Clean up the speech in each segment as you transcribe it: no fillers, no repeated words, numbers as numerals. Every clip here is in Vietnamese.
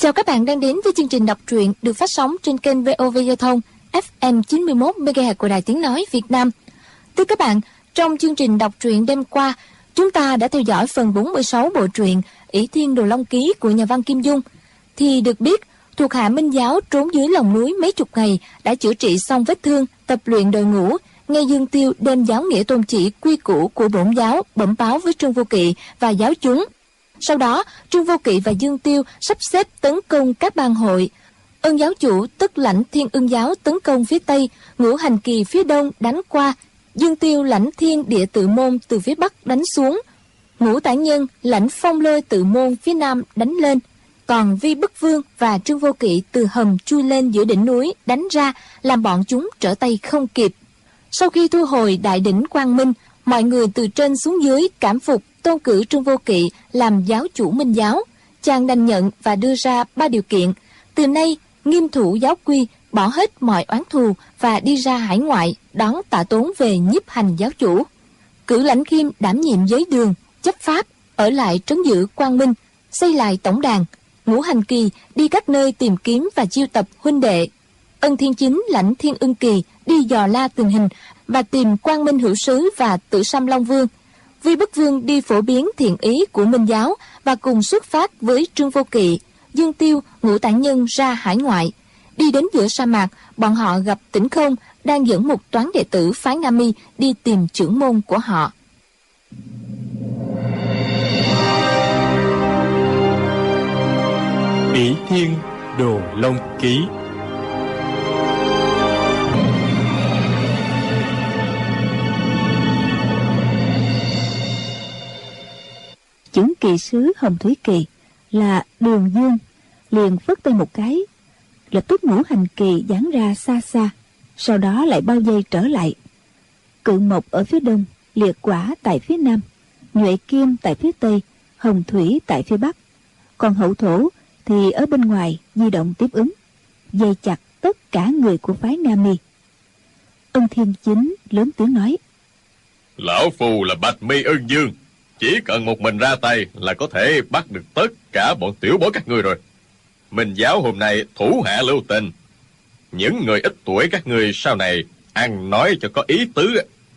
Chào các bạn đang đến với chương trình đọc truyện được phát sóng trên kênh VOV Giao thông FM 91 MHz của Đài Tiếng nói Việt Nam. Thưa các bạn, trong chương trình đọc truyện đêm qua, chúng ta đã theo dõi phần 46 bộ truyện Ỷ Thiên Đồ Long Ký của nhà văn Kim Dung. Thì được biết, thuộc hạ Minh Giáo trốn dưới lòng núi mấy chục ngày đã chữa trị xong vết thương, tập luyện đội ngũ, nghe Dương Tiêu đem giáo nghĩa tôn chỉ quy củ của bổn giáo bẩm báo với Trương Vô Kỵ và giáo chúng. Sau đó, Trương Vô Kỵ và Dương Tiêu sắp xếp tấn công các bang hội. Ân giáo chủ tức lãnh Thiên Ưng giáo tấn công phía tây, Ngũ Hành Kỳ phía đông đánh qua, Dương Tiêu lãnh Thiên Địa Tự Môn từ phía bắc đánh xuống, Ngũ Tả Nhân lãnh Phong Lôi Tự Môn phía nam đánh lên, còn Vi Bức Vương và Trương Vô Kỵ từ hầm chui lên giữa đỉnh núi đánh ra, làm bọn chúng trở tay không kịp. Sau khi thu hồi đại đỉnh Quang Minh, mọi người từ trên xuống dưới cảm phục tôn cử Trương Vô Kỵ làm giáo chủ Minh giáo. Chàng đành nhận và đưa ra 3 điều kiện: từ nay nghiêm thủ giáo quy, bỏ hết mọi oán thù và đi ra hải ngoại đón Tạ Tốn về nhiếp hành giáo chủ. Cử Lãnh Khiêm đảm nhiệm giới đường, chấp pháp, ở lại trấn giữ Quang Minh, xây lại tổng đàn. Ngũ Hành Kỳ đi các nơi tìm kiếm và chiêu tập huynh đệ. Ân Thiên Chính lãnh Thiên Ưng Kỳ đi dò la tình hình và tìm Quang Minh Hữu Sứ và Tử Sâm Long Vương. Vi Bức Vương đi phổ biến thiện ý của Minh giáo và cùng xuất phát với Trương Vô Kỵ, Dương Tiêu, Ngũ Tả Nhân ra hải ngoại. Đi đến giữa sa mạc, bọn họ gặp Tĩnh Không đang dẫn một toán đệ tử phái Nga Mi đi tìm trưởng môn của họ. Ỷ Thiên Đồ Long Ký. Chưởng kỳ sứ Hồng Thủy Kỳ là Đường Dương liền phất tay một cái, lập tức Ngũ Hành Kỳ giãn ra xa xa, sau đó lại bao vây trở lại. Cự Mộc ở phía đông, Liệt Quả tại phía nam, Nhuệ Kim tại phía tây, Hồng Thủy tại phía bắc, còn Hậu Thổ thì ở bên ngoài di động tiếp ứng, dây chặt tất cả người của phái Nga Mi. Ân Thiên Chính lớn tiếng nói: Lão Phù là Bạch Mi Ưng Dương, chỉ cần một mình ra tay là có thể bắt được tất cả bọn tiểu bối các ngươi rồi. Minh giáo hôm nay thủ hạ lưu tình, những người ít tuổi các ngươi sau này ăn nói cho có ý tứ.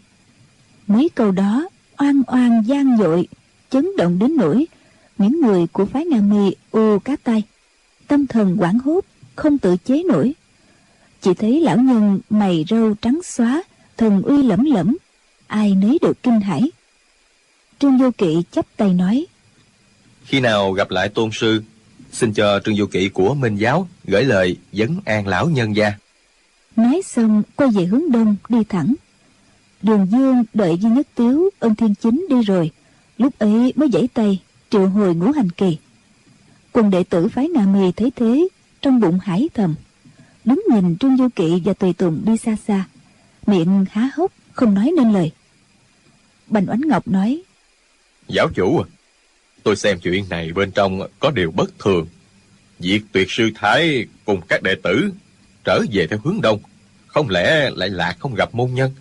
Mấy câu đó oan oan gian dội, chấn động đến nỗi những người của phái Nga Mi u cá tay, tâm thần hoảng hốt không tự chế nổi. Chỉ thấy lão nhân mày râu trắng xóa, thần uy lẫm lẫm, ai nấy được kinh hãi. Trương Vô Kỵ chắp tay nói: Khi nào gặp lại tôn sư, xin cho Trương Vô Kỵ của Minh giáo gửi lời vấn an lão nhân gia. Nói xong quay về hướng đông đi thẳng. Đường Dương đợi Duy Nhất Tiếu, Ân Thiên Chính đi rồi, lúc ấy mới giãy tay triệu hồi Ngũ Hành Kỳ. Quần đệ tử phái Nga Mi thấy thế, trong bụng hải thầm, đứng nhìn Trương Vô Kỵ và tùy tùng đi xa xa, miệng há hốc không nói nên lời. Bành Oánh Ngọc nói: Giáo chủ, tôi xem chuyện này bên trong có điều bất thường. Việc Tuyệt sư Thái cùng các đệ tử trở về theo hướng đông, không lẽ lại lạc không gặp môn nhân?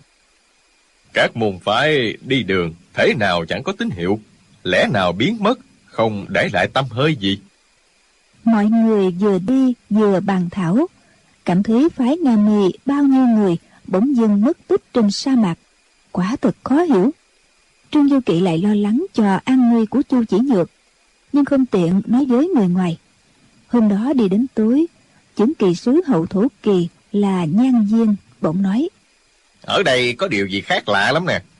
Các môn phái đi đường thế nào chẳng có tín hiệu, lẽ nào biến mất, không để lại tăm hơi gì? Mọi người vừa đi vừa bàn thảo, cảm thấy phái Nga Mi bao nhiêu người bỗng dưng mất tích trên sa mạc, quả thật khó hiểu. Trương Vô Kỵ lại lo lắng cho an nguy của Chu Chỉ Nhược, nhưng không tiện nói với người ngoài. Hôm đó đi đến tối, chưởng kỳ sứ Hậu Thổ Kỳ là Nhan Diên bỗng nói: Ở đây có điều gì khác lạ lắm nè.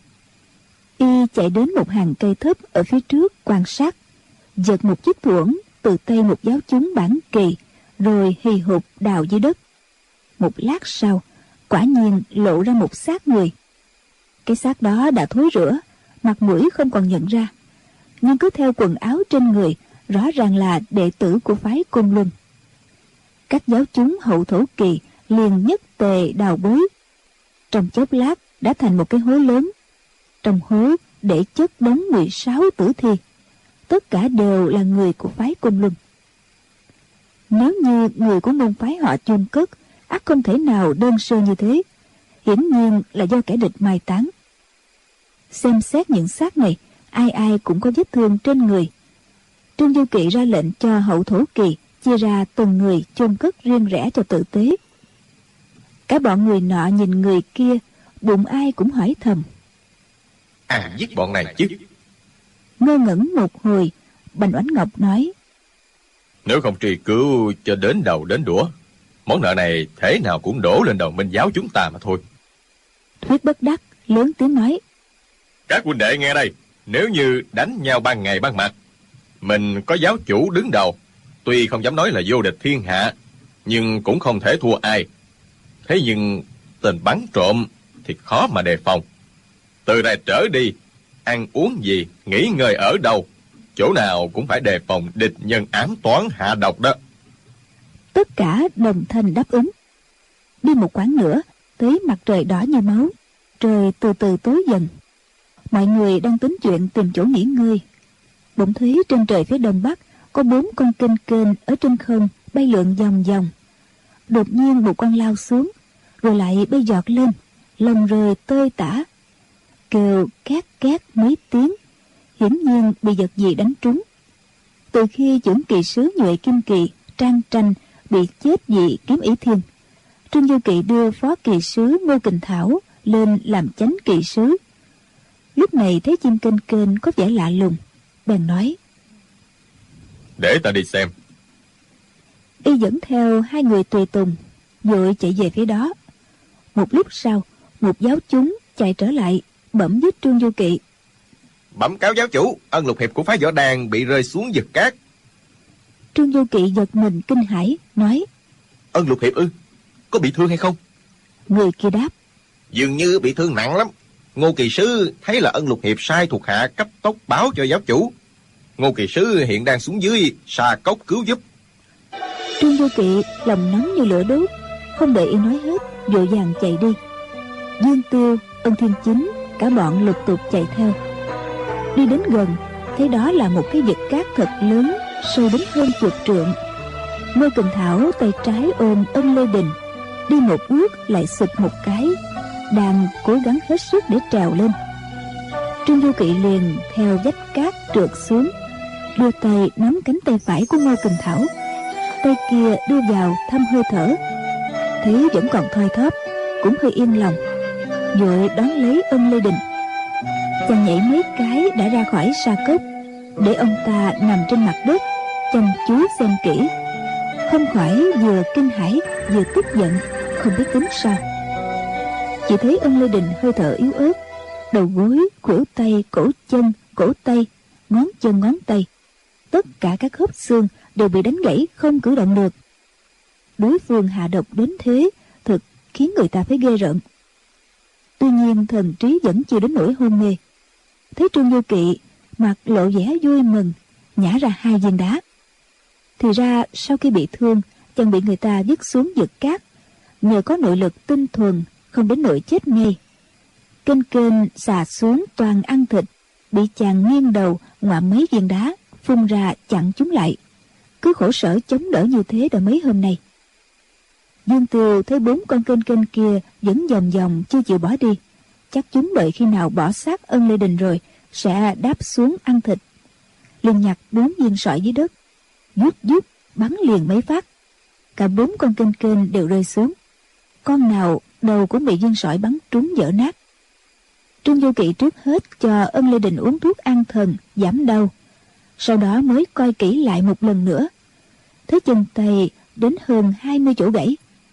Y chạy đến một hàng cây thấp ở phía trước quan sát, giật một chiếc thuẫn từ tay một giáo chúng bản kỳ, rồi hì hục đào dưới đất. Một lát sau, quả nhiên lộ ra một xác người. Cái xác đó đã thối rữa, mặt mũi không còn nhận ra, nhưng cứ theo quần áo trên người rõ ràng là đệ tử của phái Côn Luân. Các giáo chúng Hậu Thổ Kỳ liền nhất tề đào bới, trong chốc lát đã thành một cái hố lớn. Trong hố để chất đống 16 tử thi, tất cả đều là người của phái Côn Luân. Nếu như người của môn phái họ chôn cất, ắt không thể nào đơn sơ như thế, hiển nhiên là do kẻ địch mai táng. Xem xét những xác này, ai ai cũng có vết thương trên người. Trương Du Kỵ ra lệnh cho Hậu Thổ Kỳ chia ra từng người chôn cất riêng rẽ cho tử tế. Cả bọn người nọ nhìn người kia, bụng ai cũng hỏi thầm: Giết bọn này chứ. Ngơ ngẩn một hồi, Bành Oánh Ngọc nói: Nếu không truy cứu cho đến đầu đến đũa, món nợ này thế nào cũng đổ lên đầu Minh giáo chúng ta mà thôi. Thuyết bất đắc lớn tiếng nói: Các huynh đệ nghe đây, nếu như đánh nhau ban ngày ban mặt, mình có giáo chủ đứng đầu, tuy không dám nói là vô địch thiên hạ, nhưng cũng không thể thua ai. Thế nhưng tên bắn trộm thì khó mà đề phòng. Từ nay trở đi, ăn uống gì, nghỉ ngơi ở đâu, chỗ nào cũng phải đề phòng địch nhân ám toán hạ độc đó. Tất cả đồng thanh đáp ứng. Đi một quãng nữa, thấy mặt trời đỏ như máu, trời từ từ tối dần. Mọi người đang tính chuyện tìm chỗ nghỉ ngơi. Bỗng thấy trên trời phía đông bắc có 4 con kênh kênh ở trên không bay lượn vòng vòng. Đột nhiên một con lao xuống, rồi lại bay giọt lên, lông rơi tơi tả, kêu két két mấy tiếng, hiển nhiên bị vật gì đánh trúng. Từ khi chưởng kỳ sứ Nhuệ Kim Kỳ Trang Tranh bị chết vì kiếm Ý Thiên, Trương Du Kỵ đưa phó kỳ sứ Ngô Kình Thảo lên làm chánh kỳ sứ. Lúc này thấy chim kênh kênh có vẻ lạ lùng, bèn nói: Để ta đi xem. Y dẫn theo 2 người tùy tùng, vội chạy về phía đó. Một lúc sau, một giáo chúng chạy trở lại, bẩm với Trương Du Kỵ: Bẩm cáo giáo chủ, Ân Lục Hiệp của phái Võ Đàn bị rơi xuống vực cát. Trương Du Kỵ giật mình kinh hãi, nói: Ân Lục Hiệp ư? Có bị thương hay không? Người kia đáp: Dường như bị thương nặng lắm. Ngô kỳ sứ thấy là Ân Lục Hiệp sai thuộc hạ cấp tốc báo cho giáo chủ. Ngô kỳ sứ hiện đang xuống dưới Sa Cốc cứu giúp. Trương Du Kỵ lòng nóng như lửa đốt, không đợi y nói hết, vội vàng chạy đi. Dương Tiêu, Ân Thiên Chính, cả bọn lục tục chạy theo. Đi đến gần, thấy đó là một cái vực cát thật lớn, sâu đến hơn 10 trượng. Ngô Kình Thảo tay trái ôm Ân Lê Đình, đi một bước lại sụp một cái, đang cố gắng hết sức để trèo lên. Trương Du Kỵ liền theo vách cát trượt xuống, đưa tay nắm cánh tay phải của Ngô Kình Thảo, tay kia đưa vào thăm hơi thở, thấy vẫn còn thoi thóp, cũng hơi yên lòng, vội đón lấy Ân Lê Đình. Chàng nhảy mấy cái đã ra khỏi Sa Cốc, để ông ta nằm trên mặt đất, chăm chú xem kỹ, không khỏi vừa kinh hãi vừa tức giận, không biết tính sao. Chỉ thấy Ân Lê Đình hơi thở yếu ớt, đầu gối, khuỷu tay, cổ chân, cổ tay, ngón chân ngón tay, tất cả các khớp xương đều bị đánh gãy, không cử động được. Đối phương hạ độc đến thế, thực khiến người ta phải ghê rợn. Tuy nhiên thần trí vẫn chưa đến nỗi hôn mê. Thấy Trương Du Kỵ mặt lộ vẻ vui mừng, nhả ra 2 viên đá. Thì ra sau khi bị thương, chàng bị người ta vứt xuống vực cát, nhờ có nội lực tinh thuần, không đến nỗi chết ngay. Kênh kênh xà xuống toàn ăn thịt, bị chàng nghiêng đầu ngoạm mấy viên đá phun ra chặn chúng lại. Cứ khổ sở chống đỡ như thế đã mấy hôm nay. Dương Tiêu thấy 4 con kênh kênh kia vẫn vòng vòng chưa chịu bỏ đi, chắc chúng đợi khi nào bỏ xác Ân Lê Đình rồi sẽ đáp xuống ăn thịt. Liền nhặt 4 viên sỏi dưới đất, vút vút bắn liền mấy phát, cả 4 con kênh kênh đều rơi xuống. Con nào đầu cũng bị viên sỏi bắn trúng vỡ nát. Trương Du Kỵ trước hết cho Ân Lê Đình uống thuốc an thần giảm đau, sau đó mới coi kỹ lại một lần nữa. Thấy chân tay đến hơn 20 chỗ gãy,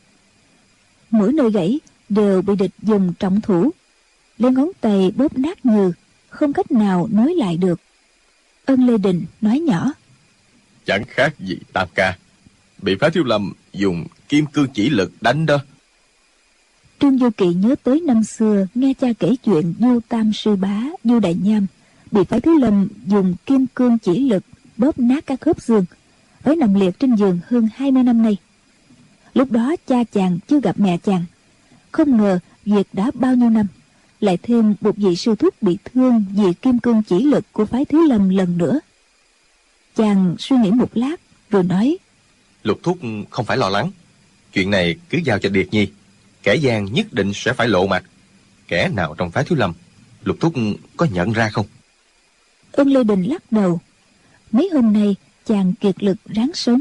mỗi nơi gãy đều bị địch dùng trọng thủ, lấy ngón tay bóp nát nhừ, không cách nào nối lại được. Ân Lê Đình nói nhỏ: Chẳng khác gì Tam Ca bị phái Thiếu Lâm dùng kim cương chỉ lực đánh đó. Trương Du Kỵ nhớ tới năm xưa nghe cha kể chuyện Du Tam Sư Bá, Du Đại Nham bị phái Thiếu Lâm dùng kim cương chỉ lực bóp nát các khớp xương, phải nằm liệt trên giường hơn 20 năm nay. Lúc đó cha chàng chưa gặp mẹ chàng, không ngờ việc đã bao nhiêu năm, lại thêm một vị sư thúc bị thương vì kim cương chỉ lực của phái Thiếu Lâm lần nữa. Chàng suy nghĩ một lát rồi nói: Lục thúc không phải lo lắng, chuyện này cứ giao cho Điệt Nhi, kẻ gian nhất định sẽ phải lộ mặt. Kẻ nào trong phái Thiếu Lâm, Lục thúc có nhận ra không? Ân Lê Đình lắc đầu. Mấy hôm nay chàng kiệt lực ráng sống,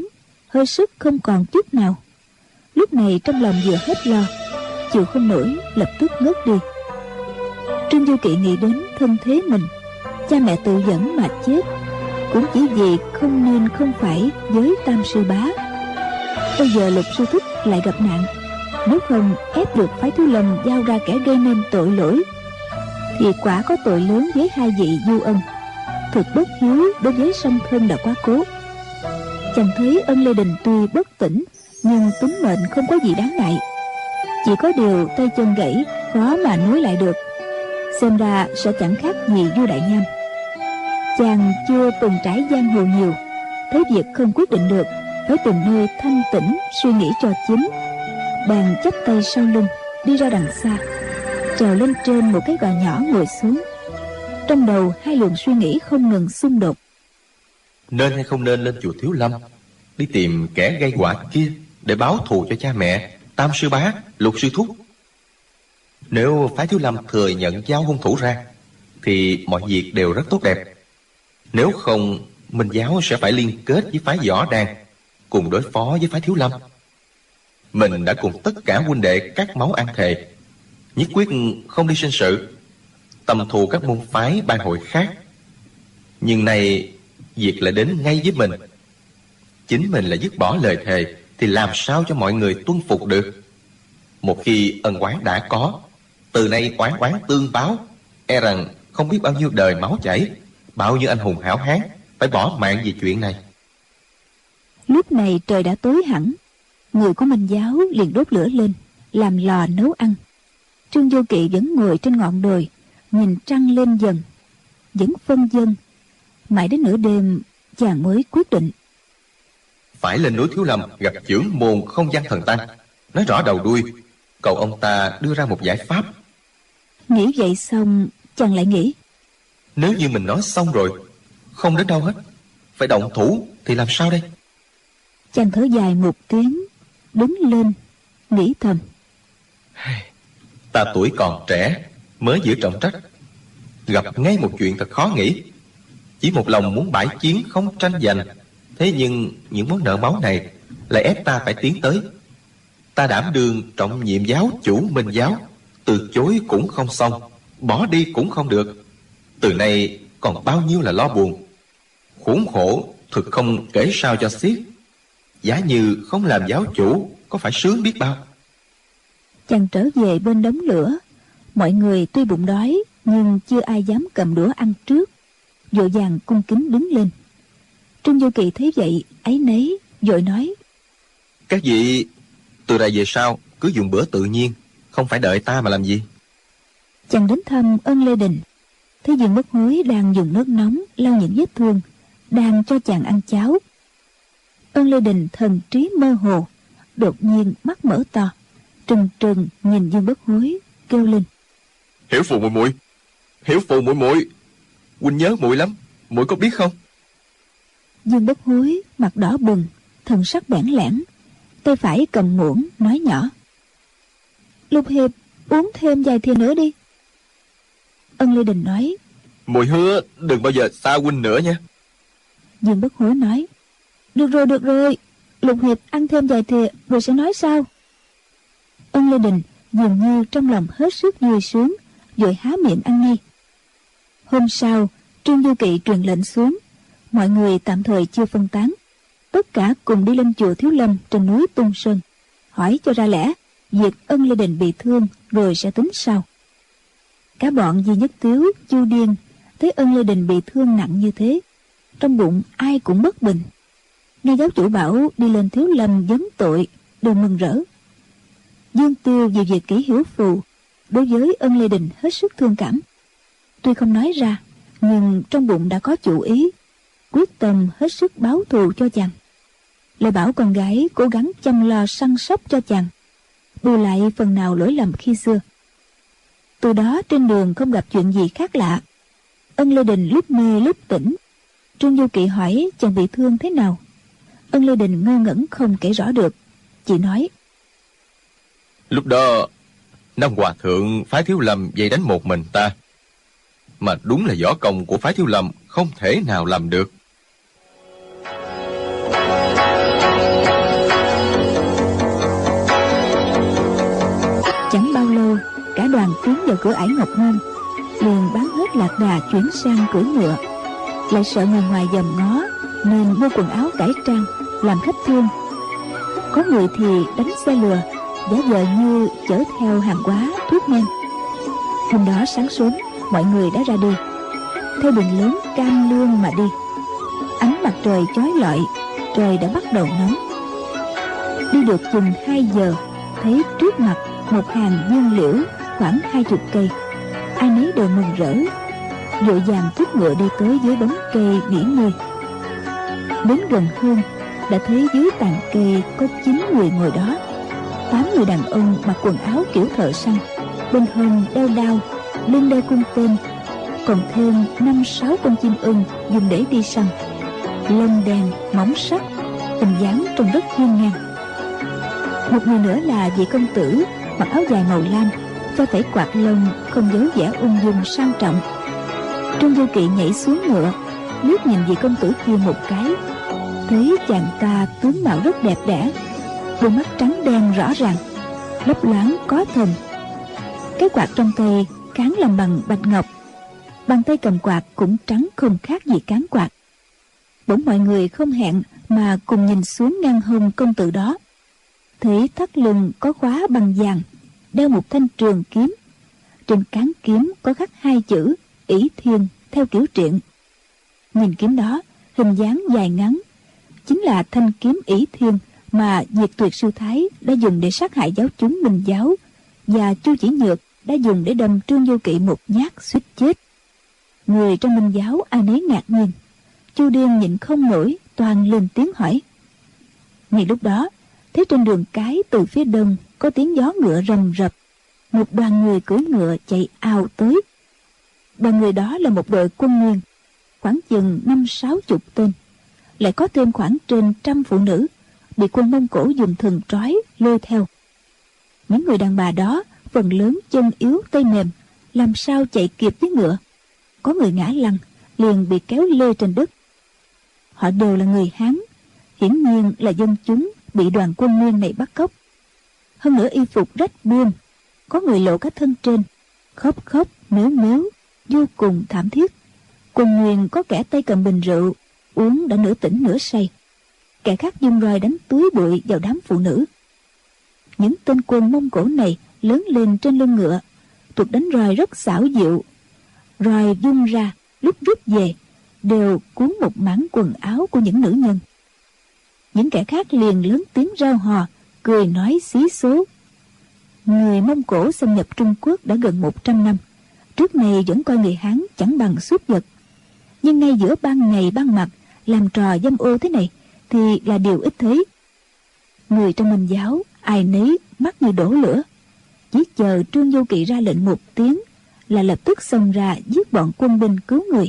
hơi sức không còn chút nào. Lúc này trong lòng vừa hết lo, chịu không nổi, lập tức ngất đi. Trương Du Kỵ nghĩ đến thân thế mình, cha mẹ tự dẫn mà chết cũng chỉ vì không nên không phải với Tam sư bá. Bây giờ Lục sư thúc lại gặp nạn, nếu không ép được phái Thiếu Lâm giao ra kẻ gây nên tội lỗi, thì quả có tội lớn với hai vị du ân, thực bất hiếu đối với song thân đã quá cố. Chàng thấy Ân Lê Đình tuy bất tỉnh, nhưng tính mệnh không có gì đáng ngại, chỉ có điều tay chân gãy, khó mà nối lại được, xem ra sẽ chẳng khác gì vua Đại Nham. Chàng chưa từng trải giang hồ nhiều, thấy việc không quyết định được, phải tìm nơi thanh tĩnh suy nghĩ cho chính. Bèn chắp tay sau lưng, đi ra đằng xa, trèo lên trên một cái gò nhỏ ngồi xuống. Trong đầu hai luồng suy nghĩ không ngừng xung đột. Nên hay không nên lên chùa Thiếu Lâm, đi tìm kẻ gây họa kia để báo thù cho cha mẹ, Tam sư bá, Lục sư thúc. Nếu phái Thiếu Lâm thừa nhận giao hung thủ ra, thì mọi việc đều rất tốt đẹp. Nếu không, Minh giáo sẽ phải liên kết với phái Võ Đàn, cùng đối phó với phái Thiếu Lâm. Mình đã cùng tất cả huynh đệ cắt máu ăn thề, nhất quyết không đi sinh sự, tầm thù các môn phái ban hội khác. Nhưng này việc lại đến ngay với mình. Chính mình là dứt bỏ lời thề, thì làm sao cho mọi người tuân phục được? Một khi ân oán đã có, từ nay oán oán tương báo, e rằng không biết bao nhiêu đời máu chảy, bao nhiêu anh hùng hảo hán phải bỏ mạng vì chuyện này. Lúc này trời đã tối hẳn, người của Minh giáo liền đốt lửa lên, làm lò nấu ăn. Trương Du Kỵ vẫn ngồi trên ngọn đồi, nhìn trăng lên dần, vẫn phân vân. Mãi đến nửa đêm, chàng mới quyết định phải lên núi Thiếu Lâm gặp trưởng môn Không Gian Thần Tăng, nói rõ đầu đuôi, cầu ông ta đưa ra một giải pháp. Nghĩ vậy xong, chàng lại nghĩ, nếu như mình nói xong rồi, không đến đâu hết, phải động thủ thì làm sao đây? Chàng thở dài một tiếng, đứng lên, nghĩ thầm, ta tuổi còn trẻ, mới giữ trọng trách, gặp ngay một chuyện thật khó nghĩ. Chỉ một lòng muốn bãi chiến không tranh giành, thế nhưng những món nợ máu này lại ép ta phải tiến tới. Ta đảm đương trọng nhiệm giáo chủ Minh giáo, từ chối cũng không xong, bỏ đi cũng không được. Từ nay còn bao nhiêu là lo buồn, khốn khổ thực không kể sao cho xiết. Giả như không làm giáo chủ, có phải sướng biết bao. Chàng trở về bên đống lửa, mọi người tuy bụng đói, nhưng chưa ai dám cầm đũa ăn trước, vội vàng cung kính đứng lên. Trương Du Kỵ thấy vậy, áy nấy, vội nói, các vị từ đây về sau cứ dùng bữa tự nhiên, không phải đợi ta mà làm gì. Chàng đến thăm Ân Lê Đình, thấy Dương Bất Hối đang dùng nước nóng lau những vết thương, đang cho chàng ăn cháo. Ân Lê Đình thần trí mơ hồ, đột nhiên mắt mở to, trừng trừng nhìn Dương Bất Hối, kêu lên, Hiểu Phù muội muội, Hiểu Phù muội muội, huynh nhớ muội lắm, muội có biết không? Dương Bất Hối mặt đỏ bừng, thần sắc bẽn lẽn, tay phải cầm muỗng nói nhỏ, Lục Hiệp uống thêm vài thìa nữa đi. Ân Lê Đình nói, muội hứa đừng bao giờ xa huynh nữa nha. Dương Bất Hối nói, được rồi, Lục Hiệp ăn thêm vài thìa rồi sẽ nói sao. Ân Lê Đình dường như trong lòng hết sức vui sướng, vội há miệng ăn ngay. Hôm sau, Trương Du Kỵ truyền lệnh xuống, mọi người tạm thời chưa phân tán, tất cả cùng đi lên chùa Thiếu Lâm trên núi Tung Sơn, hỏi cho ra lẽ việc Ân Lê Đình bị thương rồi sẽ tính sau. Cả bọn Di Nhất Tiếu, Chu Điên thấy Ân Lê Đình bị thương nặng như thế, trong bụng ai cũng bất bình. Nghe giáo chủ bảo đi lên Thiếu Lâm vấn tội, đều mừng rỡ. Dương Tiêu vì việc kỹ Hiểu Phù đối với Ân Lê Đình hết sức thương cảm, tuy không nói ra, nhưng trong bụng đã có chủ ý, quyết tâm hết sức báo thù cho chàng. Lại bảo con gái cố gắng chăm lo săn sóc cho chàng, bù lại phần nào lỗi lầm khi xưa. Từ đó trên đường không gặp chuyện gì khác lạ. Ân Lê Đình lúc mê lúc tỉnh. Trương Du Kỵ hỏi chàng bị thương thế nào. Ân Lê Đình ngơ ngẩn không kể rõ được, chỉ nói, lúc đó Nam Hòa Thượng phái Thiếu Lâm dây đánh một mình ta, mà đúng là võ công của phái Thiếu Lâm không thể nào làm được. tiến vào cửa ải Ngọc Môn, liền bán hết lạc đà chuyển sang cưỡi ngựa. Lại sợ người ngoài dòm ngó nên mua quần áo cải trang làm khách thương. Có người thì đánh xe lừa, giả vờ như chở theo hàng hóa thuốc men. Hôm đó sáng sớm, mọi người đã ra đi theo đường lớn Cam Lương mà đi. Ánh mặt trời chói lọi, trời đã bắt đầu nóng. Đi được chừng 2 giờ, thấy trước mặt một hàng dương liễu khoảng 20 cây. Ai nấy đều mừng rỡ, vội vàng thúc ngựa đi tới dưới bóng cây nghỉ ngơi. Đến gần hơn, đã thấy dưới tàn cây có 9 người ngồi đó. 8 người đàn ông mặc quần áo kiểu thợ săn, bên hông đeo đao, lưng đeo cung tên, còn thêm 5-6 con chim ưng dùng để đi săn. Lông đen móng sắc, hình dáng trông rất hiên ngang. Một người nữa là vị công tử mặc áo dài màu lam, phe phẩy quạt lông, không giấu vẻ ung dung sang trọng. Trương Du Kỵ nhảy xuống ngựa, liếc nhìn vị công tử kia một cái, thấy chàng ta tướng mạo rất đẹp đẽ, đôi mắt trắng đen rõ ràng, lấp loáng có thần. Cái quạt trong tay cán làm bằng bạch ngọc, bàn tay cầm quạt cũng trắng không khác gì cán quạt. Bỗng mọi người không hẹn mà cùng nhìn xuống ngang hông công tử đó, thấy thắt lưng có khóa bằng vàng, đeo một thanh trường kiếm. Trên cán kiếm có khắc 2 chữ Ỷ Thiên theo kiểu truyện. Nhìn kiếm đó, hình dáng dài ngắn, chính là thanh kiếm Ỷ Thiên mà Diệt Tuyệt Sư Thái đã dùng để sát hại giáo chúng Minh giáo, và Chu Chỉ Nhược đã dùng để đâm Trương Du Kỵ một nhát suýt chết. Người trong Minh giáo ai nấy ngạc nhiên. Chu Điên nhịn không nổi, toàn lên tiếng hỏi. Ngay lúc đó, thấy trên đường cái từ phía đông có tiếng gió ngựa rầm rập, một đoàn người cưỡi ngựa chạy ào tới. Đoàn người đó là một đội quân Nguyên, khoảng chừng 50-60 tên, lại có thêm khoảng trên 100 phụ nữ bị quân Mông Cổ dùng thừng trói lôi theo. Những người đàn bà đó phần lớn chân yếu tay mềm, làm sao chạy kịp với ngựa. Có người ngã lăn, liền bị kéo lê trên đất. Họ đều là người Hán, hiển nhiên là dân chúng bị đoàn quân Nguyên này bắt cóc. Hơn nữa y phục rách bươm, có người lộ cả thân trên, khóc khóc mếu mếu, vô cùng thảm thiết. Quân Nguyên có kẻ tay cầm bình rượu, uống đã nửa tỉnh nửa say, kẻ khác dùng roi đánh túi bụi vào đám phụ nữ. Những tên quân Mông Cổ này lớn lên trên lưng ngựa, thuật đánh roi rất xảo diệu. Roi vung ra, lúc rút về đều cuốn một mảng quần áo của những nữ nhân. Những kẻ khác liền lớn tiếng reo hò, cười nói xí số. Người Mông Cổ xâm nhập Trung Quốc đã gần 100 năm, trước này vẫn coi người Hán chẳng bằng súc vật, nhưng ngay giữa ban ngày ban mặt làm trò dâm ô thế này thì là điều ít thấy. Người trong Minh giáo ai nấy mắt như đổ lửa, chỉ chờ Trương Du Kỵ ra lệnh một tiếng là lập tức xông ra giết bọn quân binh cứu người.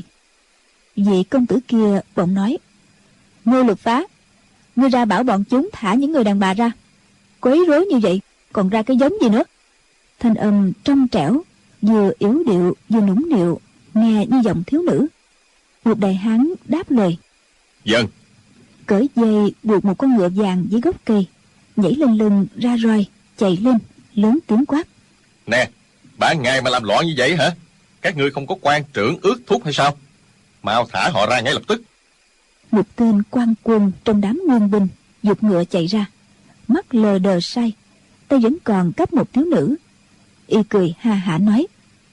Vị công tử kia bỗng nói: Ngô Lực Phá, ngươi ra bảo bọn chúng thả những người đàn bà ra. Quấy rối như vậy còn ra cái giống gì nữa? Thanh âm trong trẻo, vừa yếu điệu vừa nũng nịu, nghe như giọng thiếu nữ. Một đại hán đáp lời: Dân. Cởi dây buộc một con ngựa vàng dưới gốc cây, nhảy lên lưng ra roi, chạy lên lớn tiếng quát: Nè, ban ngày mà làm loạn như vậy hả? Các ngươi không có quan trưởng ước thúc hay sao? Mau thả họ ra ngay lập tức. Một tên quan quân trong đám nguyên binh giục ngựa chạy ra, mắt lờ đờ say, tay vẫn còn cắp một thiếu nữ. Y cười ha hả nói: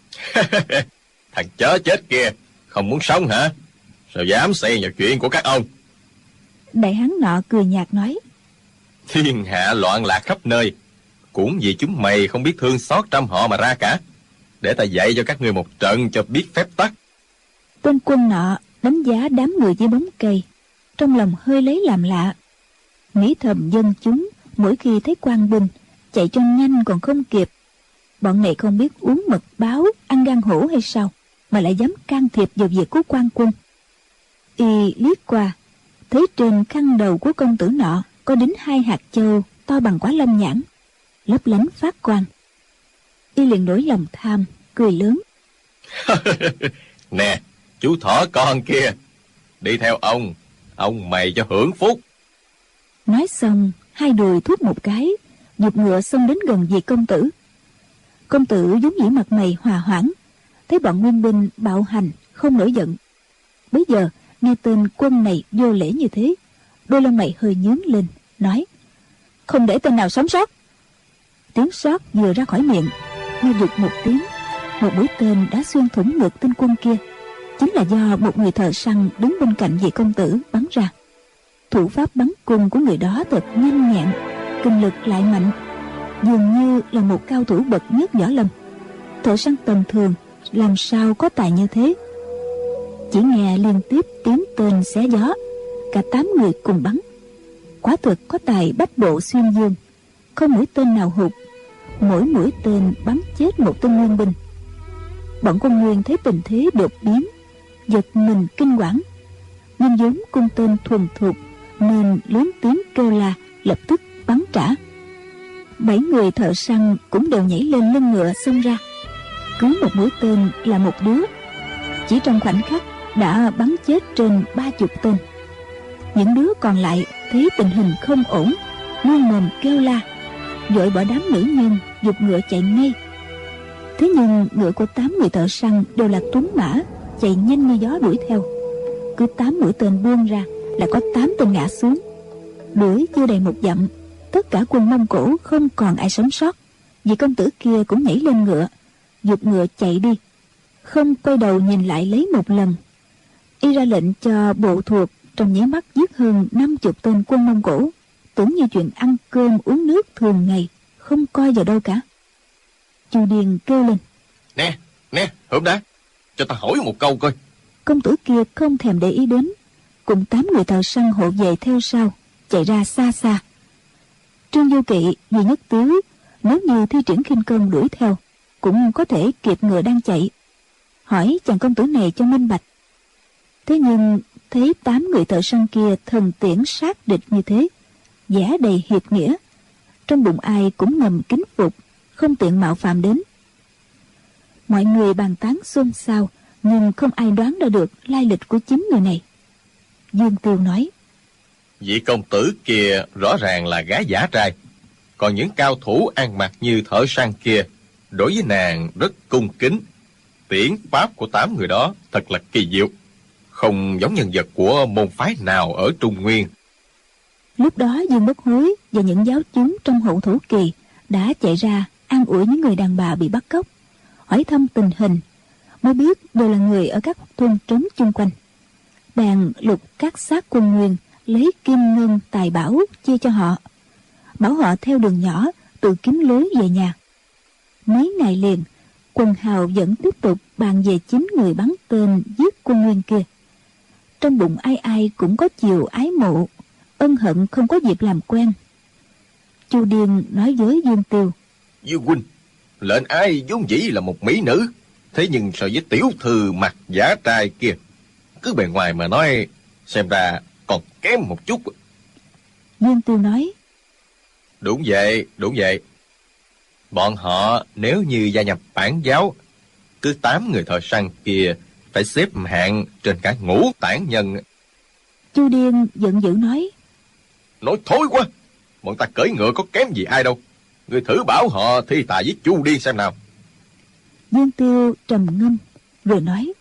Thằng chó chết kia, không muốn sống hả? Sao dám xen vào chuyện của các ông? Đại hán nọ cười nhạt nói: Thiên hạ loạn lạc khắp nơi, cũng vì chúng mày không biết thương xót trăm họ mà ra cả. Để ta dạy cho các ngươi một trận cho biết phép tắc. Tên quân nọ đánh giá đám người dưới bóng cây, trong lòng hơi lấy làm lạ, nghĩ thầm dân chúng mỗi khi thấy quan binh chạy cho nhanh còn không kịp, bọn này không biết uống mật báo ăn gan hổ hay sao mà lại dám can thiệp vào việc của quan quân. Y liếc qua, thấy trên khăn đầu của công tử nọ có đính 2 hạt châu to bằng quả lâm nhãn, lấp lánh phát quang. Y liền nổi lòng tham, cười lớn: Nè, chú thỏ con kia, đi theo ông mày cho hưởng phúc. Nói xong, 2 đùi thúc một cái, giục ngựa xông đến gần vị công tử. Công tử vốn dĩ mặt mày hòa hoãn, thấy bọn nguyên binh bạo hành không nổi giận. Bấy giờ nghe tên quân này vô lễ như thế, đôi lông mày hơi nhướng lên, nói: không để tên nào sống sót. Tiếng sót vừa ra khỏi miệng, nghe được một tiếng, một mũi tên đã xuyên thủng ngực tên quân kia. Chính là do một người thợ săn đứng bên cạnh vị công tử bắn ra. Thủ pháp bắn cung của người đó thật nhanh nhẹn, kinh lực lại mạnh, dường như là một cao thủ bậc nhất võ lâm. Thợ săn tầm thường làm sao có tài như thế. Chỉ nghe liên tiếp tiếng tên xé gió, cả 8 người cùng bắn. Quả thực có tài bách bộ xuyên dương, không mũi tên nào hụt, mỗi mũi tên bắn chết một tên nguyên binh. Bọn quân Nguyên thấy tình thế đột biến, giật mình kinh hoảng, nhưng vốn cung tên thuần thục nên lớn tiếng kêu la, lập tức bắn trả. 7 người thợ săn cũng đều nhảy lên lưng ngựa xông ra. Cứ một mũi tên là một đứa, chỉ trong khoảnh khắc đã bắn chết trên 30 tên. Những đứa còn lại thấy tình hình không ổn, luôn mồm kêu la, vội bỏ đám nữ nhân giục ngựa chạy ngay. Thế nhưng ngựa của 8 người thợ săn đều là tuấn mã, chạy nhanh như gió đuổi theo. Cứ 8 mũi tên buông ra là có 8 tên ngã xuống. Đuổi chưa đầy một dặm, tất cả quân Mông Cổ không còn ai sống sót. Vị công tử kia cũng nhảy lên ngựa, giục ngựa chạy đi, không quay đầu nhìn lại lấy một lần. Y ra lệnh cho bộ thuộc trong nháy mắt giết hơn 50 tên quân Mông Cổ, tưởng như chuyện ăn cơm uống nước thường ngày, không coi vào đâu cả. Chu Điền kêu lên: Nè, hổm đã, cho ta hỏi một câu coi. Công tử kia không thèm để ý đến, cùng 8 người thợ săn hộ vệ theo sau, chạy ra xa xa. Trương Du Kỵ, Duy Nhất Tiếu, nếu như thi triển khinh công đuổi theo, cũng có thể kịp ngựa đang chạy, hỏi chàng công tử này cho minh bạch. Thế nhưng thấy 8 người thợ săn kia thần tiễn sát địch như thế, vẻ đầy hiệp nghĩa, trong bụng ai cũng ngầm kính phục, không tiện mạo phạm đến. Mọi người bàn tán xôn xao, nhưng không ai đoán ra được lai lịch của 9 người này. Dương Tiêu nói: Vị công tử kia rõ ràng là gái giả trai, còn những cao thủ ăn mặc như thợ săn kia đối với nàng rất cung kính. Tiễn pháp của 8 người đó thật là kỳ diệu, không giống nhân vật của môn phái nào ở Trung Nguyên. Lúc đó Dương Bất Hối và những giáo chúng trong Hậu Thổ Kỳ đã chạy ra an ủi những người đàn bà bị bắt cóc, hỏi thăm tình hình, mới biết đều là người ở các thôn trấn chung quanh. Bèn lục các xác quân Nguyên, lấy kim ngân tài bảo chia cho họ, bảo họ theo đường nhỏ tự kiếm lối về nhà. Mấy ngày liền, quần hào vẫn tiếp tục bàn về 9 người bắn tên giết quân Nguyên kia. Trong bụng ai ai cũng có chiều ái mộ, ân hận không có dịp làm quen. Chu Điền nói với Dương Tiêu: Dương huynh, lệnh ai vốn dĩ là một mỹ nữ, thế nhưng so với tiểu thư mặt giả trai kia, cứ bề ngoài mà nói, xem ra còn kém một chút. Dương Tiêu nói: Đúng vậy. Bọn họ nếu như gia nhập Bản giáo, cứ 8 người thợ săn kia phải xếp hạng trên cả ngũ tản nhân. Chu Điền giận dữ nói: Nói thối quá, bọn ta cưỡi ngựa có kém gì ai đâu. Người thử bảo họ thi tài với Chu Điên xem nào. Dương Tiêu trầm ngâm rồi nói: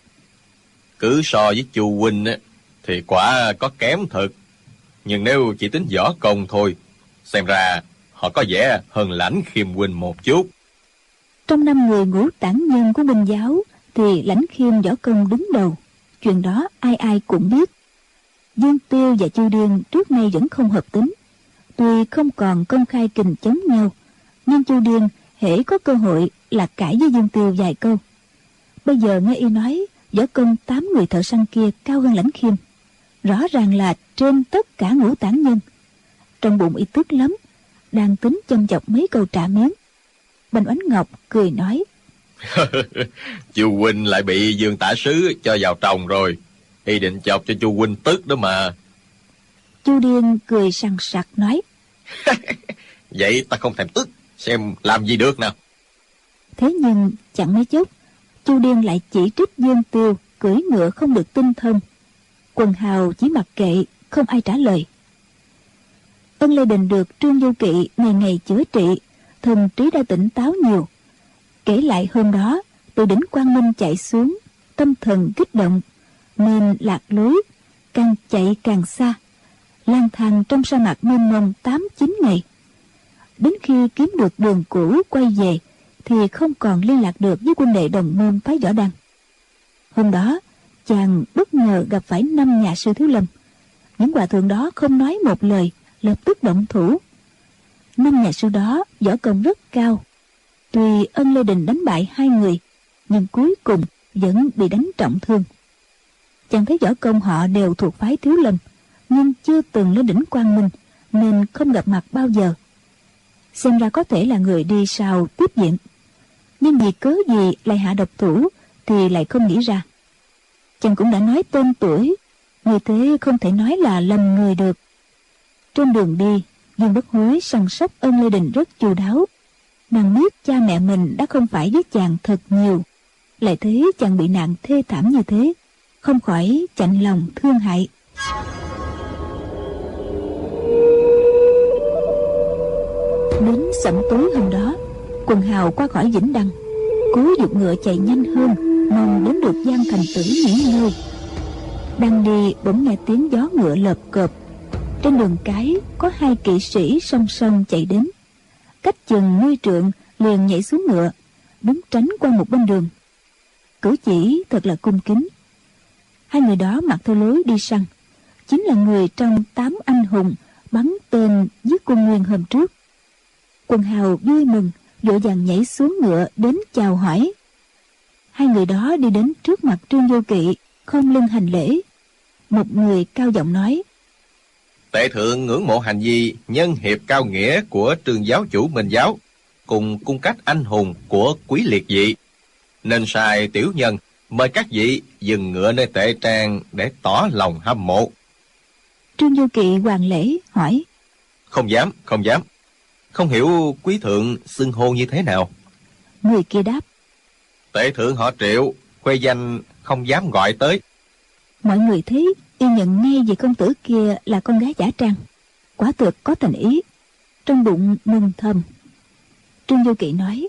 Cứ so với Chu huynh thì quả có kém thật, nhưng nếu chỉ tính võ công thôi, xem ra họ có vẻ hơn Lãnh Khiêm huynh một chút. Trong 5 người ngũ tản nhân của Minh giáo thì Lãnh Khiêm võ công đứng đầu, chuyện đó ai ai cũng biết. Dương Tiêu và Chu Điên trước nay vẫn không hợp tính, tuy không còn công khai kình chống nhau, nhưng Chu Điên hễ có cơ hội là cãi với Dương Tiêu vài câu. Bây giờ nghe y nói võ công 8 người thợ săn kia cao hơn Lãnh Khiêm, rõ ràng là trên tất cả ngũ tản nhân. Trong bụng y tức lắm, đang tính châm chọc mấy câu trả miếng. Bành Oánh Ngọc cười nói: Chu huynh lại bị Dương tả sứ cho vào tròng rồi, y định chọc cho Chu huynh tức đó mà. Chu Điên cười sằng sặc nói: Vậy ta không thèm tức, xem làm gì được nào. Thế nhưng chẳng mấy chốc, Chu Điên lại chỉ trích Dương Tiêu cưỡi ngựa không được tinh thông. Quần hào chỉ mặc kệ, không ai trả lời. Ân Lê Đình được Trương Du Kỵ ngày ngày chữa trị, thần trí đã tỉnh táo nhiều. Kể lại hôm đó, từ đỉnh Quang Minh chạy xuống, tâm thần kích động, nên lạc lối, càng chạy càng xa, lang thang trong sa mạc mênh mông 8-9 ngày. Đến khi kiếm được đường cũ quay về, thì không còn liên lạc được với huynh đệ đồng môn phái Võ Đăng. Hôm đó, chàng bất ngờ gặp phải 5 nhà sư Thiếu Lâm. Những hòa thượng đó không nói một lời, lập tức động thủ. 5 nhà sư đó võ công rất cao. Tuy Ân Lê Đình đánh bại 2 người, nhưng cuối cùng vẫn bị đánh trọng thương. Chàng thấy võ công họ đều thuộc phái Thiếu Lâm, nhưng chưa từng lên đỉnh Quang Minh, nên không gặp mặt bao giờ. Xem ra có thể là người đi sau tiếp viện, nhưng vì cớ gì lại hạ độc thủ thì lại không nghĩ ra. Chàng cũng đã nói tên tuổi, như thế không thể nói là lầm người được. Trên đường đi, Dương Bất Hối săn sóc Ân Lê Đình rất chu đáo. Nàng biết cha mẹ mình đã không phải với chàng thật nhiều, lại thấy chàng bị nạn thê thảm như thế, không khỏi chạnh lòng thương hại. Đến sẩm tối hôm đó, Quần Hào qua khỏi Vĩnh Đăng, cố giục ngựa chạy nhanh hơn, mong đến được Giang Thành Tử nghỉ ngơi. Đang đi bỗng nghe tiếng gió ngựa lợp cợp. Trên đường cái có 2 kỵ sĩ song song chạy đến, cách chừng 10 trượng liền nhảy xuống ngựa, đứng tránh qua một bên đường. Cử chỉ thật là cung kính. 2 người đó mặc theo lối đi săn, chính là người trong 8 anh hùng bắn tên giết Quân Nguyên hôm trước. Quần Hào vui mừng, vội vàng nhảy xuống ngựa đến chào hỏi. 2 người đó đi đến trước mặt Trương Vô Kỵ, khom lưng hành lễ. Một người cao giọng nói: Tệ thượng ngưỡng mộ hành vi nhân hiệp cao nghĩa của Trương giáo chủ Minh giáo, cùng cung cách anh hùng của Quý liệt vị, nên sai tiểu nhân mời các vị dừng ngựa nơi tệ trang để tỏ lòng hâm mộ. Trương Vô Kỵ hoàn lễ hỏi: Không dám. Không hiểu quý thượng xưng hô như thế nào? Người kia đáp: Tệ thượng họ Triệu, khuê danh không dám gọi tới. Mọi người thấy y nhận ngay về công tử kia là con gái giả trang, quả thực có thành ý, trong bụng mừng thầm. Trương Vô Kỵ nói: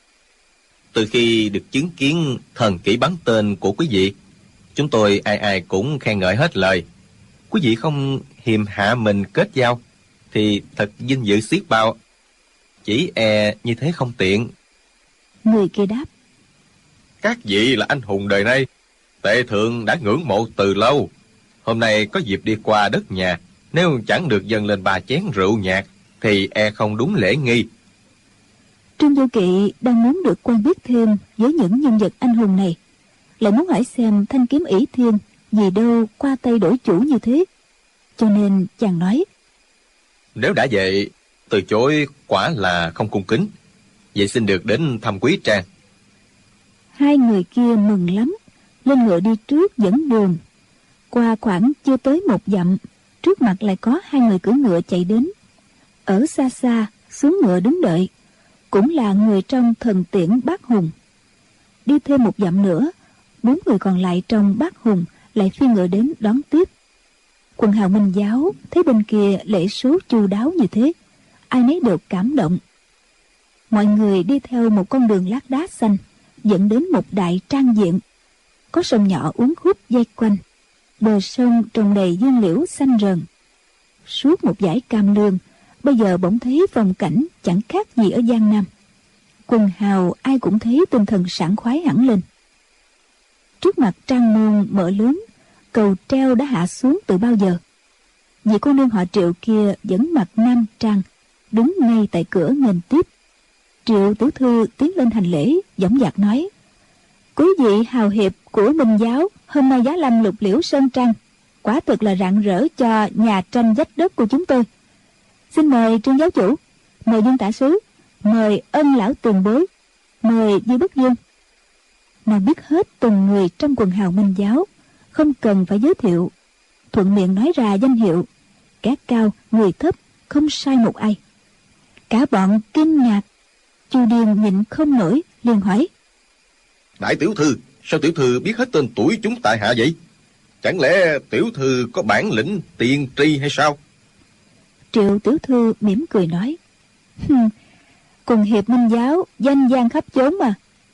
Từ khi được chứng kiến thần kỹ bắn tên của quý vị, chúng tôi ai ai cũng khen ngợi hết lời. Quý vị không hiềm hạ mình kết giao thì thật vinh dự xiết bao. Chỉ e như thế không tiện. Người kia đáp: Các vị là anh hùng đời nay, Tệ thượng đã ngưỡng mộ từ lâu. Hôm nay có dịp đi qua đất nhà, nếu chẳng được dâng lên 3 chén rượu nhạt thì e không đúng lễ nghi. Trương Vô Kỵ đang muốn được quen biết thêm với những nhân vật anh hùng này, lại muốn hỏi xem thanh kiếm ỷ thiên vì đâu qua tay đổi chủ như thế, cho nên chàng nói: Nếu đã vậy, từ chối quả là không cung kính. Vậy xin được đến thăm quý trang. 2 người kia mừng lắm, lên ngựa đi trước dẫn đường. Qua khoảng chưa tới 1 dặm, trước mặt lại có 2 người cưỡi ngựa chạy đến. Ở xa xa xuống ngựa đứng đợi, cũng là người trong thần tiễn Bát Hùng. Đi thêm 1 dặm nữa, 4 người còn lại trong Bát Hùng lại phi ngựa đến đón tiếp. Quần hào Minh giáo thấy bên kia lễ số chu đáo như thế, ai nấy đều cảm động. Mọi người đi theo một con đường lát đá xanh dẫn đến một đại trang diện, có sông nhỏ uốn khúc dây quanh, bờ sông trồng đầy dương liễu xanh rờn. Suốt một dải cam lương, bây giờ bỗng thấy phong cảnh chẳng khác gì ở Giang Nam. Quần hào ai cũng thấy tinh thần sảng khoái hẳn lên. Trước mặt trang môn mở lớn, cầu treo đã hạ xuống từ bao giờ. Vị cô nương họ Triệu kia vẫn mặc nam trang, đứng ngay tại cửa nghênh tiếp. Triệu tiểu thư tiến lên hành lễ, dõng dạc nói: Quý vị hào hiệp của Minh giáo hôm nay giá lâm Lục Liễu Sơn Trang, quả thực là rạng rỡ cho nhà tranh vách đất của chúng tôi. Xin mời Trương giáo chủ, mời Dương tả sứ, mời Ân lão tiền bối, mời Di Bất Dương. Nàng biết hết từng người trong quần hào Minh giáo, không cần phải giới thiệu, thuận miệng nói ra danh hiệu. Kẻ cao người thấp không sai một ai. Cả bọn kinh ngạc. Chu Điền nhịn không nổi, liền hỏi: Đại tiểu thư, sao tiểu thư biết hết tên tuổi chúng tại hạ vậy? Chẳng lẽ tiểu thư có bản lĩnh tiên tri hay sao? Triệu tiểu thư mỉm cười nói: Cùng hiệp Minh giáo danh giang khắp chốn mà,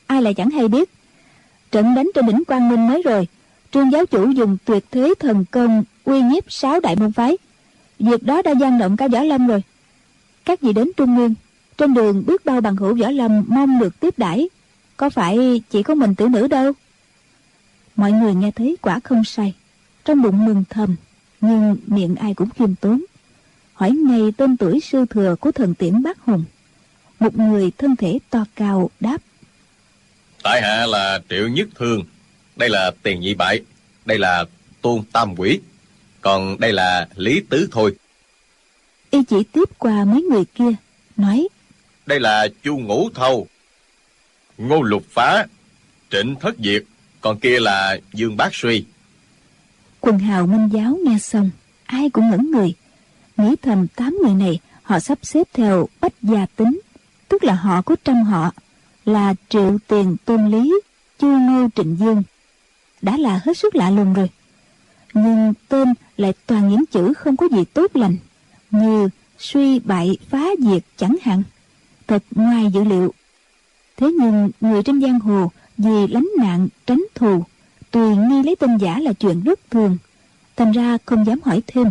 ai lại chẳng hay biết. Trận đánh trên đỉnh Quang Minh mới rồi, Trương giáo chủ dùng tuyệt thế thần công uy nhiếp 6 đại môn phái. Việc đó đã gian động cả Võ Lâm rồi. Các vị đến Trung Nguyên, trên đường biết bao bằng hữu Võ Lâm mong được tiếp đãi, có phải chỉ có mình Tử Nữ đâu. Mọi người nghe thấy quả không sai, trong bụng mừng thầm, nhưng miệng ai cũng khiêm tốn. Hỏi ngay tên tuổi sư thừa của Thần Tiễn Bát Hùng. Một người thân thể to cao đáp: Tại hạ là Triệu Nhất Thương, đây là Tiền Nhị Bại, đây là Tôn Tam Quỷ, còn đây là Lý Tứ thôi. Y chỉ tiếp qua mấy người kia, nói: Đây là Chu Ngũ Thâu, Ngô Lục Phá, Trịnh Thất Diệt, còn kia là Dương Bác Suy. Quần hào Minh giáo nghe xong, ai cũng ngẩn người, nghĩ thầm 8 người này họ sắp xếp theo bách gia tính, tức là họ có trăm họ, là Triệu, Tiền, Tôn, Lý, Chu, Ngô, Trịnh, Dương, đã là hết sức lạ lùng rồi. Nhưng tên lại toàn những chữ không có gì tốt lành, như suy, bại, phá, diệt chẳng hạn, thật ngoài dự liệu. Thế nhưng người trên giang hồ vì lánh nạn tránh thù, tùy nghi lấy tên giả là chuyện rất thường, thành ra không dám hỏi thêm.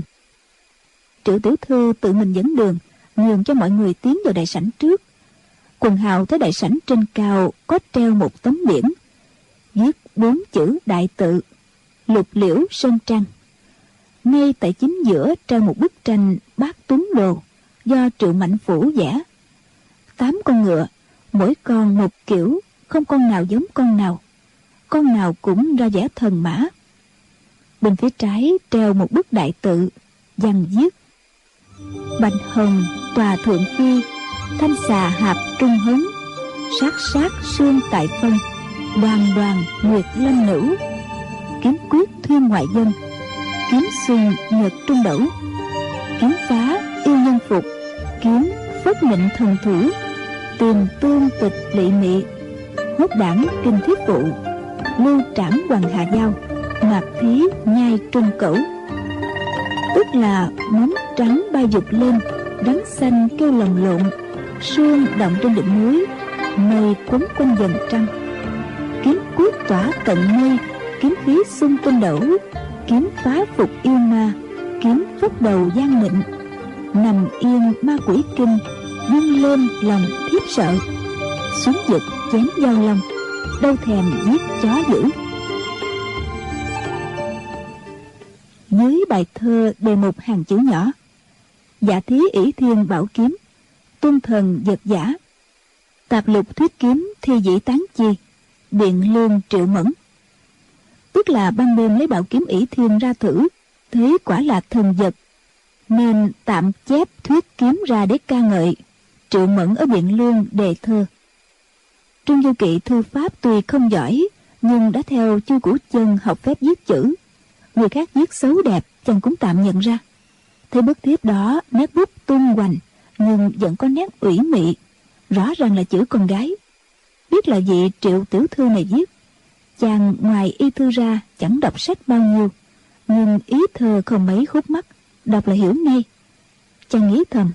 Triệu tiểu thư tự mình dẫn đường, nhường cho mọi người tiến vào đại sảnh trước. Quần hào tới đại sảnh trên cao có treo một tấm biển, viết 4 chữ đại tự: Lục Liễu Sơn Trang. Ngay tại chính giữa treo một bức tranh Bát Tuấn Đồ do Triệu Mạnh Phủ vẽ. 8 con ngựa, mỗi con một kiểu, không con nào giống con nào cũng ra vẻ thần mã. Bên phía trái treo một bức đại tự, văn viết: Bạch hồng tòa thượng phi, thanh xà hạp trung hấn, sát sát sương tại phân, đoàn đoàn nguyệt lâm nữ, kiếm quyết thuyên ngoại dân, kiếm xuân nhật trung đẩu, kiếm phá yêu nhân phục, kiếm phất nịnh thần thủ, tiền tương tịch lỵ mị, hốt đảng kinh thiết vụ, lưu trảm hoàng hạ giao, mạc thí nhai trung cẩu. Tức là móng trắng bay dục lên, rắn xanh kêu lồng lộn, sương động trên đỉnh núi, mây quấn quanh dần trăng. Kiếm quyết tỏa tận mây, kiếm khí xung tinh đẩu, kiếm phá phục yêu ma, kiếm phất đầu gian nịnh. Nằm yên ma quỷ kinh, dâng lên lòng thiếp sợ, xuống vực chém giao long, đâu thèm giết chó dữ. Dưới bài thơ đề một hàng chữ nhỏ: Giả thí ỷ thiên bảo kiếm, tuân thần vật giả, tạp lục thuyết kiếm thi dĩ tán chi, biện lương Triệu Mẫn. Tức là ban đêm lấy bảo kiếm ỷ thiên ra thử, thấy quả là thần vật, nên tạm chép thuyết kiếm ra để ca ngợi. Triệu Mẫn ở Biện Lương đề thơ. Trương Du Kỵ thư pháp tuy không giỏi, nhưng đã theo Chu Củ Chân học phép viết chữ. Người khác viết xấu đẹp chàng cũng tạm nhận ra. Thấy bức thiếp đó nét bút tung hoành, nhưng vẫn có nét ủy mị, rõ ràng là chữ con gái. Biết là vị Triệu tiểu thư này viết. Chàng ngoài y thư ra chẳng đọc sách bao nhiêu, nhưng ý thơ không mấy khúc mắc, đọc là hiểu ngay. Chàng nghĩ thầm: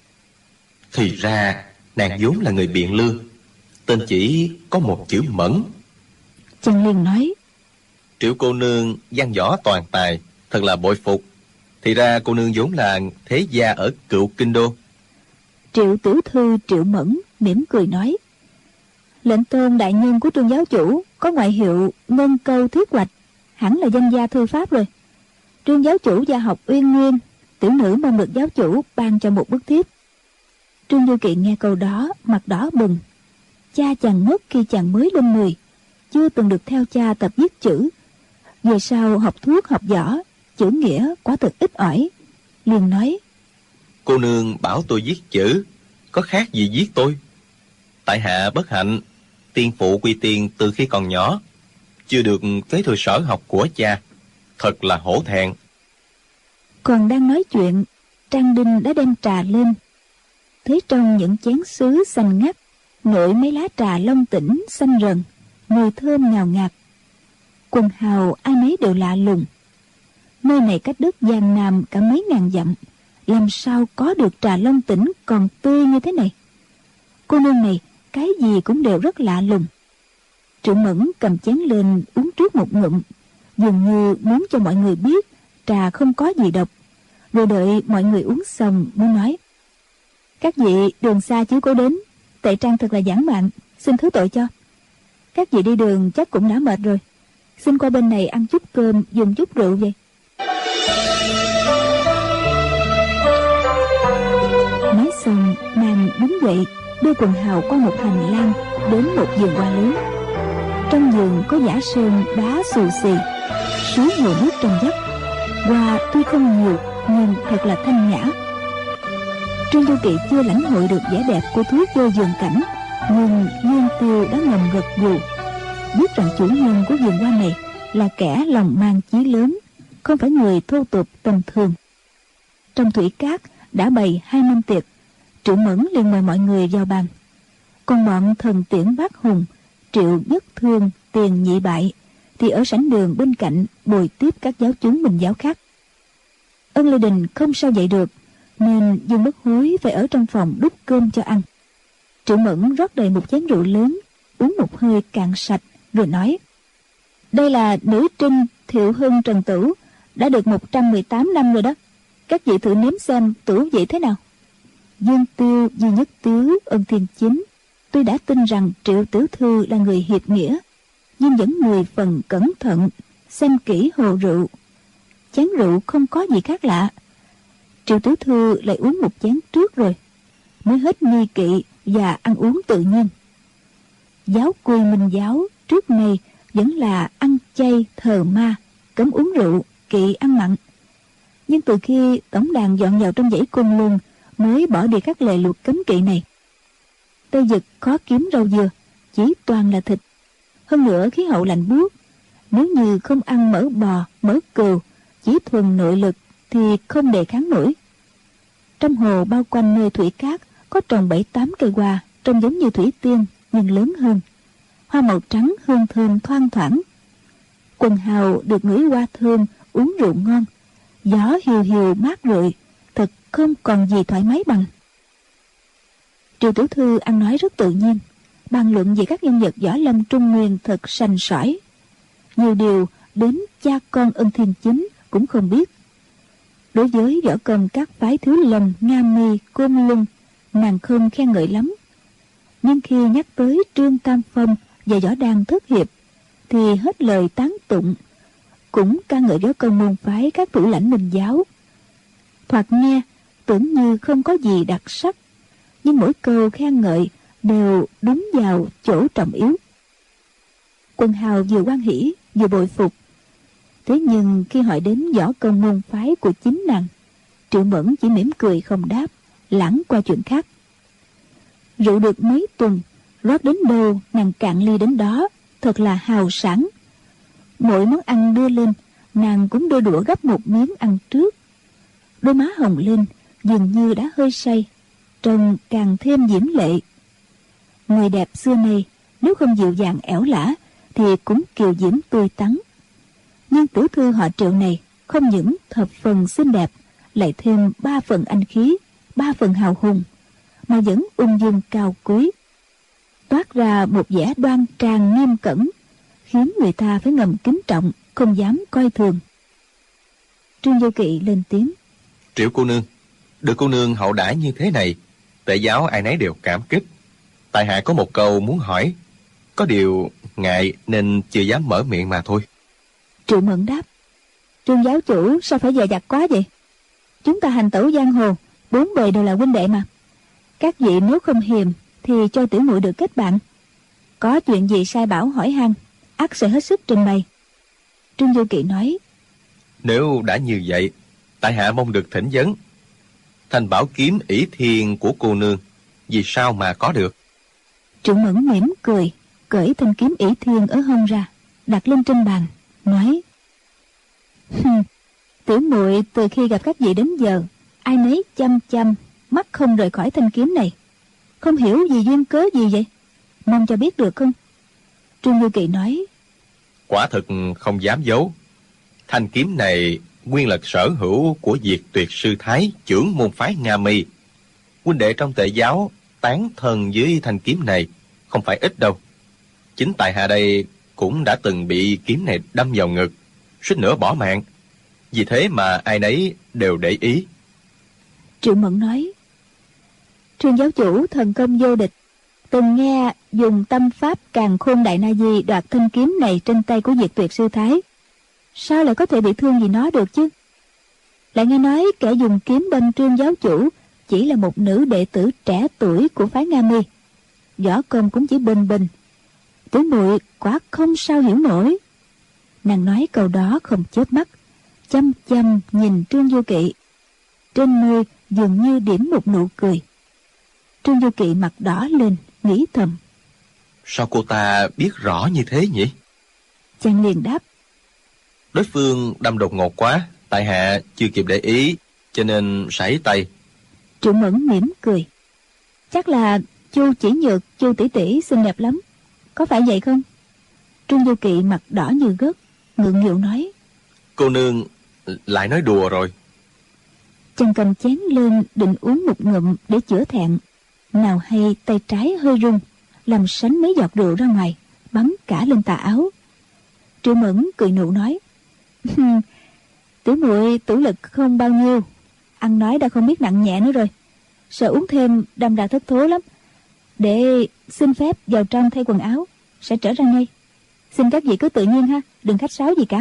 Thì ra nàng vốn là người Biện Lương, tên chỉ có một chữ Mẫn. Chàng liền nói: Triệu cô nương văn võ toàn tài, thật là bội phục. Thì ra cô nương vốn là thế gia ở Cựu Kinh Đô. Triệu tiểu thư Triệu Mẫn mỉm cười nói: Lệnh tôn đại nhân của Trương giáo chủ có ngoại hiệu Ngân Câu Thiết Hoạch, hẳn là danh gia thư pháp rồi. Trương giáo chủ gia học uyên nguyên, tiểu nữ mong được giáo chủ ban cho một bức thiếp. Trương Du Kỵ nghe câu đó mặt đỏ bừng. Cha chàng mất khi chàng mới lên 10, chưa từng được theo cha tập viết chữ. Về sau học thuốc học võ, chữ nghĩa quả thực ít ỏi. Liền nói: Cô nương bảo tôi viết chữ, có khác gì viết tôi? Tại hạ bất hạnh, tiên phụ quy tiên từ khi còn nhỏ, chưa được kế thừa sở học của cha, thật là hổ thẹn. Còn đang nói chuyện, Trang Đinh đã đem trà lên. Thấy trong những chén sứ xanh ngắt, nổi mấy lá trà long tỉnh xanh rần, mùi thơm ngào ngạt. Quần hào ai nấy đều lạ lùng. Nơi này cách đất Giang Nam cả mấy ngàn dặm, làm sao có được trà long tỉnh còn tươi như thế này? Cô nương này cái gì cũng đều rất lạ lùng. Trưởng Mẫn cầm chén lên uống trước một ngụm, dường như muốn cho mọi người biết trà không có gì độc, rồi đợi mọi người uống xong mới nói: các vị đường xa chứ cố đến, Tệ Trang thật là giản mạn, xin thứ tội cho. Các vị đi đường chắc cũng đã mệt rồi, xin qua bên này ăn chút cơm, dùng chút rượu vậy. Nói xong, nàng đứng dậy đưa quần hào qua một hành lang đến một vườn hoa lớn. Trong vườn có giã sơn đá xù xì, suối hồ nước trong vắt. Hoa tuy không nhiều nhưng thật là thanh nhã. Trương Du Kỵ chưa lãnh hội được vẻ đẹp của thú chơi vườn cảnh, nhưng Dương Tiêu đã ngầm gật gù, biết rằng chủ nhân của vườn hoa này là kẻ lòng mang chí lớn, không phải người thô tục tầm thường. Trong thủy cát đã bày 2 mâm tiệc, Triệu Mẫn liền mời mọi người vào bàn. Còn bọn Thần Tiễn Bác Hùng, Triệu Nhất Thương, Tiền Nhị Bại thì ở sảnh đường bên cạnh bồi tiếp các giáo chúng Minh giáo khác. Ân Lê Đình không sao dậy được, nên Dương Bất Hối phải ở trong phòng đút cơm cho ăn. Triệu Mẫn rót đầy một chén rượu lớn, uống một hơi cạn sạch, rồi nói: đây là nữ trinh Thiệu Hưng Trần Tửu, đã được 118 năm rồi đó. Các vị thử nếm xem Tửu vị thế nào. Dương Tiêu, Duy Nhất Tứ, Ân Thiên Chính tuy đã tin rằng Triệu Tiểu Thư là người hiệp nghĩa, nhưng vẫn 10 phần cẩn thận xem kỹ hồ rượu. Chén rượu không có gì khác lạ. Triệu Tiểu Thư lại uống một chén trước rồi mới hết nghi kỵ và ăn uống tự nhiên. Giáo quy Minh giáo trước nay vẫn là ăn chay thờ ma, cấm uống rượu, kỵ ăn mặn. Nhưng từ khi tổng đàn dọn vào trong dãy Côn Luân mới bỏ đi các lệ luật cấm kỵ này. Tây Vực khó kiếm rau dừa, chỉ toàn là thịt. Hơn nữa khí hậu lạnh buốt, nếu như không ăn mỡ bò, mỡ cừu, chỉ thuần nội lực thì không đề kháng nổi. Trong hồ bao quanh nơi thủy cát có trồng 7-8 cây hoa, trông giống như thủy tiên nhưng lớn hơn. Hoa màu trắng hương thơm thoang thoảng. Quần hào được ngửi hoa thơm, uống rượu ngon, gió hiu hiu mát rượi, thật không còn gì thoải mái bằng. Triệu Tiểu Thư ăn nói rất tự nhiên, bàn luận về các nhân vật võ lâm Trung Nguyên thật sành sỏi. Nhiều điều đến cha con Ân Thiên Chính cũng không biết. Đối với võ công các phái Thiếu Lâm, Nga Mi, Côn Luân, nàng không khen ngợi lắm. Nhưng khi nhắc tới Trương Tam Phong và võ đan Thất Hiệp thì hết lời tán tụng, cũng ca ngợi võ công môn phái các thủ lãnh Minh giáo. Thoạt nghe tưởng như không có gì đặc sắc, nhưng mỗi câu khen ngợi đều đúng vào chỗ trọng yếu. Quần hào vừa hoan hỉ vừa bội phục. Thế nhưng khi hỏi đến võ công môn phái của chính nàng, Triệu Mẫn chỉ mỉm cười không đáp, lãng qua chuyện khác. Rượu được mấy tuần, rót đến đâu nàng cạn ly đến đó, thật là hào sảng. Mỗi món ăn đưa lên, nàng cũng đưa đũa gấp một miếng ăn trước. Đôi má hồng lên, dường như đã hơi say, trông càng thêm diễm lệ. Người đẹp xưa nay nếu không dịu dàng ẻo lả thì cũng kiều diễm tươi tắn. Nhưng tiểu thư họ Triệu này không những thập phần xinh đẹp, lại thêm 3 phần anh khí, 3 phần hào hùng, mà vẫn ung dung cao quý, toát ra một vẻ đoan trang nghiêm cẩn, khiến người ta phải ngầm kính trọng, không dám coi thường. Trương Vô Kỵ lên tiếng: Triệu cô nương, được cô nương hậu đãi như thế này, Tệ giáo ai nấy đều cảm kích. Tại hạ có một câu muốn hỏi, có điều ngại nên chưa dám mở miệng mà thôi. Triệu Mẫn đáp: Trương giáo chủ sao phải dè dặt quá vậy? Chúng ta hành tẩu giang hồ, 4 bề đều là huynh đệ mà. Các vị nếu không hiềm thì cho tiểu muội được kết bạn. Có chuyện gì sai bảo hỏi han, ắt sẽ hết sức trình bày. Trương Vô Kỵ nói: Nếu đã như vậy, tại hạ mong được thỉnh vấn. Thanh bảo kiếm ỷ thiên của cô nương, vì sao mà có được? Triệu Mẫn mỉm cười, cởi thanh kiếm ỷ thiên ở hông ra, đặt lên trên bàn, nói: Tiểu muội từ khi gặp các vị đến giờ, ai nấy chăm chăm, mắt không rời khỏi thanh kiếm này. Không hiểu vì duyên cớ gì vậy, mong cho biết được không? Trương Vô Kỵ nói: Quả thực không dám giấu. Thanh kiếm này nguyên là sở hữu của Diệt Tuyệt sư thái, trưởng môn phái Nga Mi. Huynh đệ trong Tệ giáo tán thần với thanh kiếm này không phải ít đâu. Chính tại hạ đây cũng đã từng bị kiếm này đâm vào ngực, suýt nữa bỏ mạng. Vì thế mà ai nấy đều để ý. Triệu Mẫn nói: Trương giáo chủ thần công vô địch, từng nghe dùng tâm pháp Càn Khôn Đại Na Di đoạt thanh kiếm này trên tay của Diệt Tuyệt Sư Thái, sao lại có thể bị thương vì nó được chứ? Lại nghe nói kẻ dùng kiếm đâm Trương giáo chủ chỉ là một nữ đệ tử trẻ tuổi của phái Nga Mi, võ công cũng chỉ bình bình. Tiểu muội quả không sao hiểu nổi. Nàng nói câu đó không chớp mắt, chăm chăm nhìn Trương Du Kỵ, trên môi dường như điểm một nụ cười. Trương Du Kỵ mặt đỏ lên, nghĩ thầm: Sao cô ta biết rõ như thế nhỉ? Chàng liền đáp: Đối phương đâm đột ngột quá, tại hạ chưa kịp để ý, cho nên sảy tay. Triệu Mẫn mỉm cười: Chắc là Chu Chỉ Nhược, Chu tỷ tỷ xinh đẹp lắm, có phải vậy không? Trương Du Kỵ mặt đỏ như gấc, ngượng nghịu nói: Cô nương lại nói đùa rồi. Chàng cầm chén lên định uống một ngụm để chữa thẹn, nào hay tay trái hơi run, làm sánh mấy giọt rượu ra ngoài, bắn cả lên tà áo. Triệu Mẫn cười nụ nói: Tiểu muội tủ lực không bao nhiêu, ăn nói đã không biết nặng nhẹ nữa rồi, sợ uống thêm đâm ra thất thố lắm. Để xin phép vào trong thay quần áo, sẽ trở ra ngay. Xin các vị cứ tự nhiên ha, đừng khách sáo gì cả.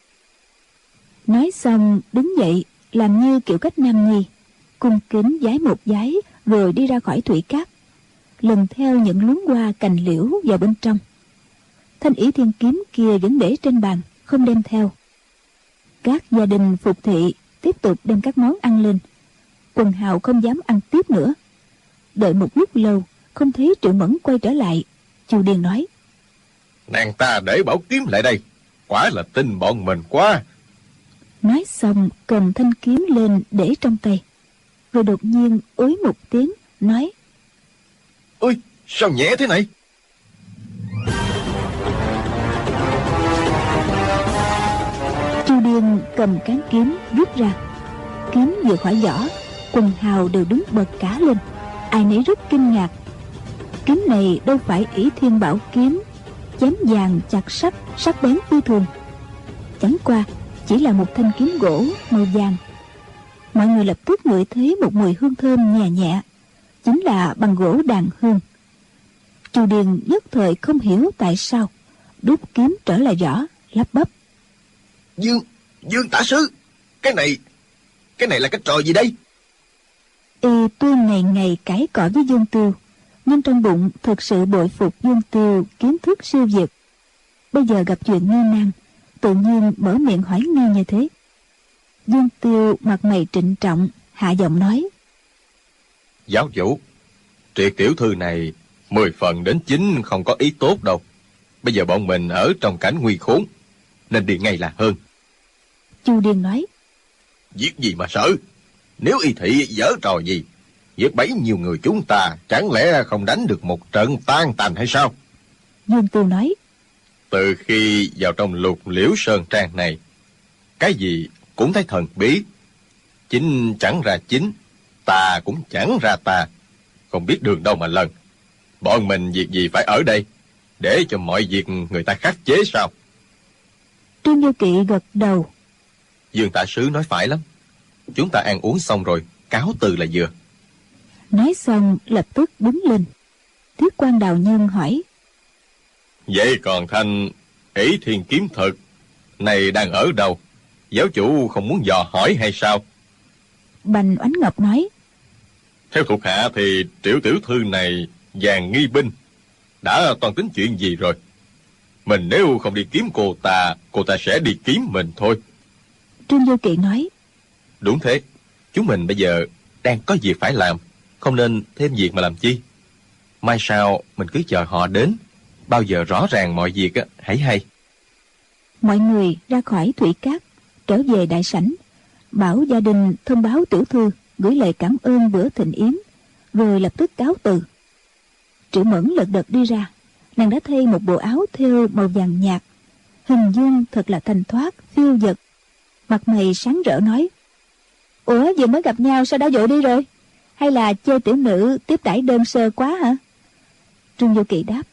Nói xong đứng dậy, làm như kiểu cách nam nhi, cung kính vái một vái rồi đi ra khỏi thủy cát, lần theo những luống hoa cành liễu vào bên trong. Thanh ỷ thiên kiếm kia vẫn để trên bàn, không đem theo. Các gia đình phục thị tiếp tục đem các món ăn lên. Quần hào không dám ăn tiếp nữa. Đợi một lúc lâu không thấy Triệu Mẫn quay trở lại, Chu Điền nói: Nàng ta để bảo kiếm lại đây, quả là tin bọn mình quá. Nói xong cầm thanh kiếm lên để trong tay, rồi đột nhiên ối một tiếng nói: Ôi, sao nhẹ thế này? Chu Điền cầm cán kiếm rút ra. Kiếm vừa khỏi vỏ, quần hào đều đứng bật cả lên, ai nấy rất kinh ngạc. Kiếm này đâu phải ỷ thiên bảo kiếm, chém vàng chặt sắt, sắc bén phi thường. Chẳng qua chỉ là một thanh kiếm gỗ màu vàng. Mọi người lập tức ngửi thấy một mùi hương thơm nhẹ nhẹ, chính là bằng gỗ đàn hương. Chu Điền nhất thời không hiểu tại sao, đút kiếm trở lại vỏ, lắp bắp: Dương tả sứ, cái này là cái trò gì đây? Y tuy ngày ngày cãi cọ với Dương Tiêu, nhưng trong bụng thật sự bội phục Dương Tiêu kiến thức siêu việt. Bây giờ gặp chuyện nghi nan, tự nhiên mở miệng hỏi ngay như thế. Dương Tiêu mặt mày trịnh trọng, hạ giọng nói: Giáo chủ, Triệt tiểu thư này 10 phần đến 9 không có ý tốt đâu. Bây giờ bọn mình ở trong cảnh nguy khốn, nên đi ngay là hơn. Chu Điền nói: Giết gì mà sợ? Nếu y thị giở trò gì, giết bấy nhiêu người chúng ta, chẳng lẽ không đánh được một trận tan tành hay sao? Dương Tiêu nói: Từ khi vào trong Lục Liễu Sơn Trang này, cái gì cũng thấy thần bí. Chính chẳng ra chính, tà cũng chẳng ra tà, không biết đường đâu mà lần. Bọn mình việc gì phải ở đây, để cho mọi việc người ta khắc chế sao? Trương Du Kỵ gật đầu: Dương tả sứ nói phải lắm. Chúng ta ăn uống xong rồi, cáo từ là vừa. Nói xong lập tức đứng lên. Thiết Quan Đào Nhân hỏi: Vậy còn thanh ỷ thiên kiếm thực này đang ở đâu? Giáo chủ không muốn dò hỏi hay sao? Bành Oánh Ngọc nói: Theo thuộc hạ thì Triệu tiểu thư này vàng nghi binh, đã toàn tính chuyện gì rồi? Mình nếu không đi kiếm cô ta sẽ đi kiếm mình thôi. Trương Du Kỵ nói: Đúng thế, chúng mình bây giờ đang có việc phải làm, không nên thêm việc mà làm chi. Mai sau mình cứ chờ họ đến, bao giờ rõ ràng mọi việc hãy hay. Mọi người ra khỏi thủy cát, trở về đại sảnh, bảo gia đình thông báo tiểu thư gửi lời cảm ơn bữa thịnh yến, rồi lập tức cáo từ. Triệu Mẫn lật đật đi ra, nàng đã thay một bộ áo thêu màu vàng nhạt, hình dung thật là thanh thoát phiêu dật, mặt mày sáng rỡ nói: Ủa, vừa mới gặp nhau sao đã vội đi rồi? Hay là chơi tiểu nữ tiếp đãi đơn sơ quá hả? Trương Du Kỵ đáp: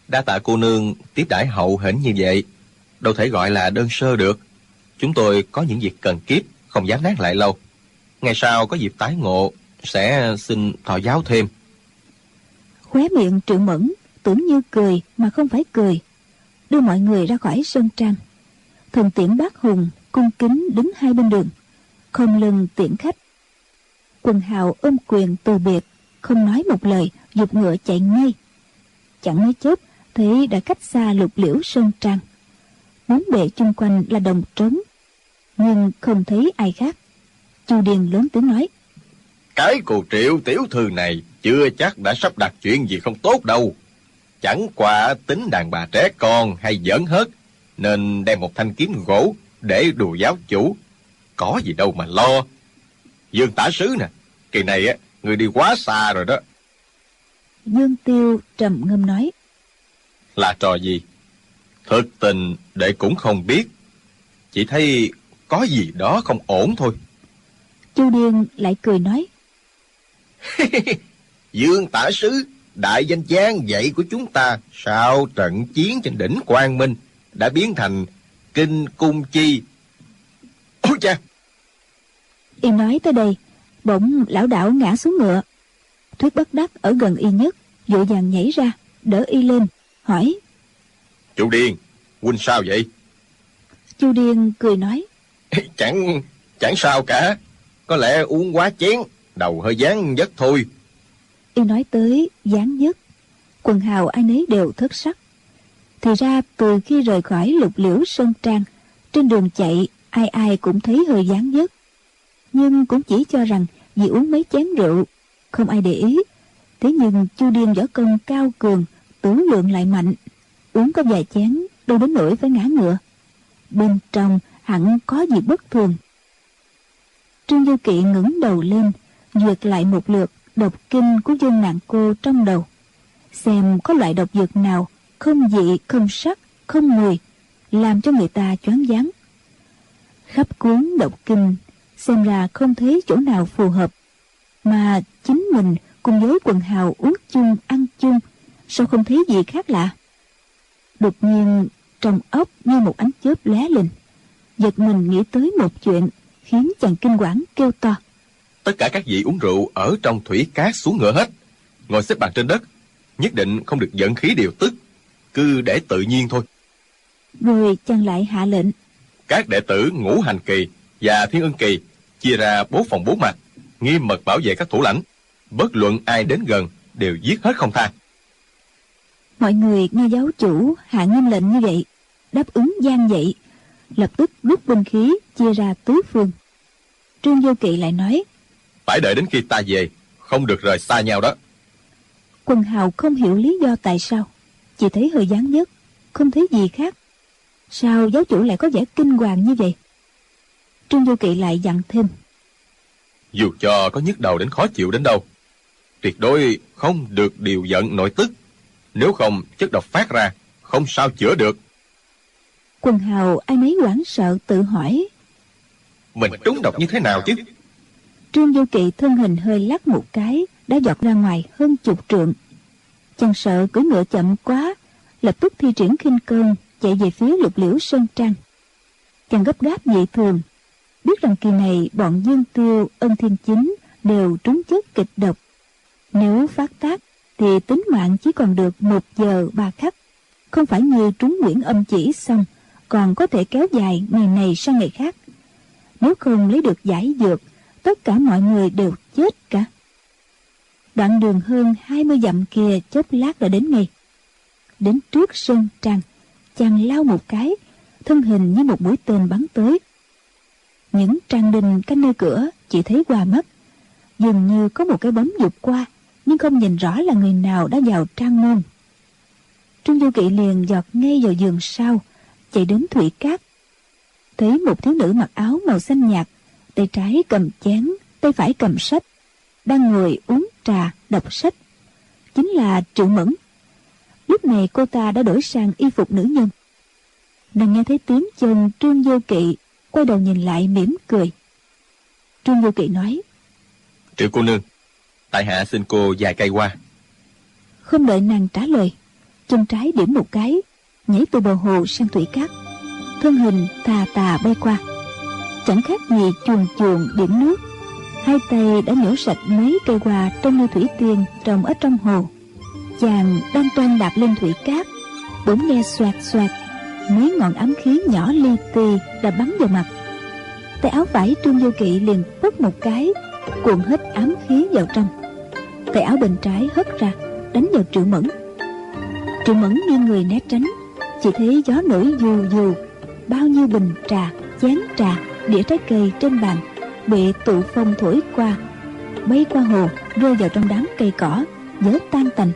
Đa tạ cô nương tiếp đãi hậu hĩnh như vậy, đâu thể gọi là đơn sơ được. Chúng tôi có những việc cần kiếp, không dám nán lại lâu. Ngày sau có dịp tái ngộ, sẽ xin thọ giáo thêm. Khóe miệng Triệu Mẫn tưởng như cười mà không phải cười, đưa mọi người ra khỏi sân trang. Thần tiễn bác hùng cung kính đứng hai bên đường, không lưng tiễn khách. Quần hào ôm quyền từ biệt, không nói một lời, giục ngựa chạy ngay. Chẳng mấy chốc thấy đã cách xa Lục Liễu sơn trang. Bốn bề chung quanh là đồng trống, nhưng không thấy ai khác. Chu Điền lớn tiếng nói: Cái cô Triệu tiểu thư này chưa chắc đã sắp đặt chuyện gì không tốt đâu. Chẳng qua tính đàn bà trẻ con hay giỡn hớt, nên đem một thanh kiếm gỗ để đùa giáo chủ. Có gì đâu mà lo. Dương tả sứ nè, kỳ này á, người đi quá xa rồi đó. Dương Tiêu trầm ngâm nói: Là trò gì? Thực tình đệ cũng không biết. Chỉ thấy có gì đó không ổn thôi. Chu Điền lại cười nói: Dương tả sứ, đại danh giang vậy của chúng ta, sau trận chiến trên đỉnh Quang Minh đã biến thành kinh cung chi. Ôi cha! Y nói tới đây, bỗng lão đảo ngã xuống ngựa. Thuyết Bất Đắc ở gần Y nhất vội vàng nhảy ra đỡ Y lên, hỏi: Chu Điền, huynh sao vậy? Chu Điền cười nói: Chẳng sao cả. Có lẽ uống quá chén, đầu hơi dán giấc thôi. Y nói tới dán giấc, quần hào ai nấy đều thất sắc. Thì ra từ khi rời khỏi Lục Liễu sơn trang, trên đường chạy ai ai cũng thấy hơi dán giấc, nhưng cũng chỉ cho rằng vì uống mấy chén rượu, không ai để ý. Thế nhưng Chu Điền võ công cao cường, tửu lượng lại mạnh, uống có vài chén đâu đến nỗi phải ngã ngựa. Bên trong hẳn có gì bất thường. Trương Du Kỵ ngẩng đầu lên, duyệt lại một lượt độc kinh của Dương Nạn Cô trong đầu, xem có loại độc dược nào không vị, không sắc, không mùi, làm cho người ta choáng váng. Khắp cuốn độc kinh xem ra không thấy chỗ nào phù hợp, mà chính mình cùng với quần hào uống chung ăn chung, sao không thấy gì khác lạ. Đột nhiên trong óc như một ánh chớp lóe lên, giật mình nghĩ tới một chuyện, khiến chàng kinh quản kêu to: Tất cả các vị uống rượu ở trong thủy cát xuống ngựa hết, ngồi xếp bằng trên đất, nhất định không được giận khí điều tức, cứ để tự nhiên thôi. Rồi chàng lại hạ lệnh: Các đệ tử Ngũ Hành Kỳ và Thiên Ưng Kỳ chia ra 4 phòng 4 mặt, nghiêm mật bảo vệ các thủ lãnh, bất luận ai đến gần đều giết hết không tha. Mọi người nghe giáo chủ hạ nghiêm lệnh như vậy, đáp ứng gian dậy, lập tức rút binh khí chia ra tứ phương. Trương Du Kỵ lại nói: Phải đợi đến khi ta về, không được rời xa nhau đó. Quần hào không hiểu lý do tại sao, chỉ thấy hơi dán giấc, không thấy gì khác. Sao giáo chủ lại có vẻ kinh hoàng như vậy? Trương Du Kỵ lại dặn thêm: Dù cho có nhức đầu đến khó chịu đến đâu, tuyệt đối không được điều giận nội tức. Nếu không chất độc phát ra, không sao chữa được. Quần hào ai nấy hoảng sợ tự hỏi: Mình trúng độc như thế nào chứ? Trương Du Kỵ thân hình hơi lắc một cái, đã giọt ra ngoài hơn 10 trượng. Chàng sợ cưỡi ngựa chậm quá, lập tức thi triển khinh công chạy về phía Lục Liễu sơn trang. Chàng gấp gáp dị thường, biết rằng kỳ này bọn Dương Tiêu, Ân Thiên Chính đều trúng chất kịch độc. Nếu phát tác thì tính mạng chỉ còn được 1 giờ 3 khắc, không phải như trúng Nguyễn Âm Chỉ xong còn có thể kéo dài ngày này sang ngày khác. Nếu không lấy được giải dược, tất cả mọi người đều chết cả. Đoạn đường hơn 20 dặm kia chốc lát đã đến ngay. Đến trước sơn trang, chàng lao một cái, thân hình như một mũi tên bắn tới. Những trang đinh canh nơi cửa chỉ thấy qua mắt, dường như có một cái bóng vụt qua, nhưng không nhìn rõ là người nào đã vào trang môn. Trương Du Kỵ liền giọt ngay vào giường sau, chạy đến thủy cát. Thấy một thiếu nữ mặc áo màu xanh nhạt, tay trái cầm chén, tay phải cầm sách, đang ngồi uống trà đọc sách, chính là Triệu Mẫn. Lúc này cô ta đã đổi sang y phục nữ nhân. Nàng nghe thấy tiếng chân Trương Du Kỵ, quay đầu nhìn lại mỉm cười. Trương Du Kỵ nói: Triệu cô nương, tại hạ xin cô vài cây hoa. Không đợi nàng trả lời, chân trái điểm một cái, nhảy từ bờ hồ sang thủy cát, thân hình tà tà bay qua, chẳng khác gì chuồn chuồn điểm nước. Hai tay đã nhổ sạch mấy cây hoa trong như thủy tiên trồng ở trong hồ. Chàng đang toan đạp lên thủy cát, bỗng nghe xoạt xoạt, mấy ngọn ám khí nhỏ li ti đã bắn vào mặt. Tay áo phải Trương Vô Kỵ liền phất một cái, cuộn hết ám khí vào trong. Tay áo bên trái hất ra, đánh vào Triệu Mẫn. Triệu Mẫn nghiêng người né tránh, chỉ thấy gió nổi dù dù, bao nhiêu bình trà, chén trà, đĩa trái cây trên bàn bị tụ phong thổi qua, bay qua hồ, rơi vào trong đám cây cỏ, vỡ tan tành.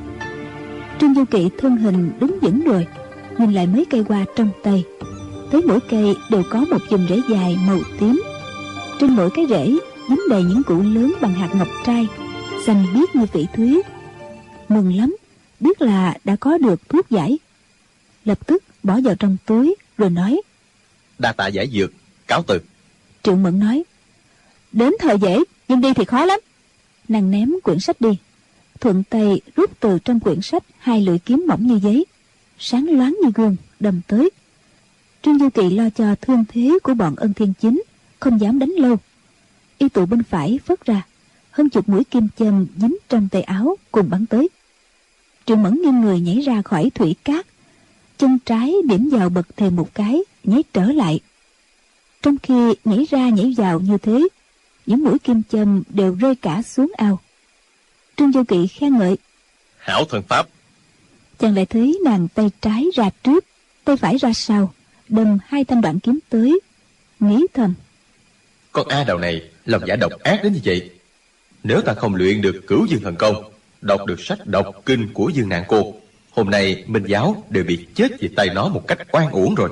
Trương Du Kỵ thân hình đứng vững rồi, nhìn lại mấy cây hoa trong tay, thấy mỗi cây đều có một chùm rễ dài màu tím, trên mỗi cái rễ dính đầy những củ lớn bằng hạt ngọc trai, xanh biếc như phỉ thúy. Mừng lắm, biết là đã có được thuốc giải, lập tức bỏ vào trong túi rồi nói: Đa tạ giải dược, cáo từ. Triệu Mẫn nói: Đến thời dễ, nhưng đi thì khó lắm. Nàng ném quyển sách đi, thuận tay rút từ trong quyển sách hai lưỡi kiếm mỏng như giấy, sáng loáng như gương, đâm tới. Trương Du Kỵ lo cho thương thế của bọn Ân Thiên Chính, không dám đánh lâu. Y tụ bên phải phất ra, hơn chục mũi kim châm dính trong tay áo cùng bắn tới. Triệu Mẫn nghiêng người nhảy ra khỏi thủy cát, chân trái điểm vào bậc thềm một cái, nhảy trở lại. Trong khi nhảy ra nhảy vào như thế, những mũi kim châm đều rơi cả xuống ao. Trương Du Kỵ khen ngợi: Hảo thần pháp. Chàng lại thấy nàng tay trái ra trước, tay phải ra sau, đâm hai thanh đoạn kiếm tới, nghĩ thầm: Con A Đào này lòng dạ độc ác đến như vậy. Nếu ta không luyện được Cửu Dương thần công, đọc được sách độc kinh của Dương Nạn Cô, hôm nay Minh giáo đều bị chết vì tay nó một cách oan uổng rồi.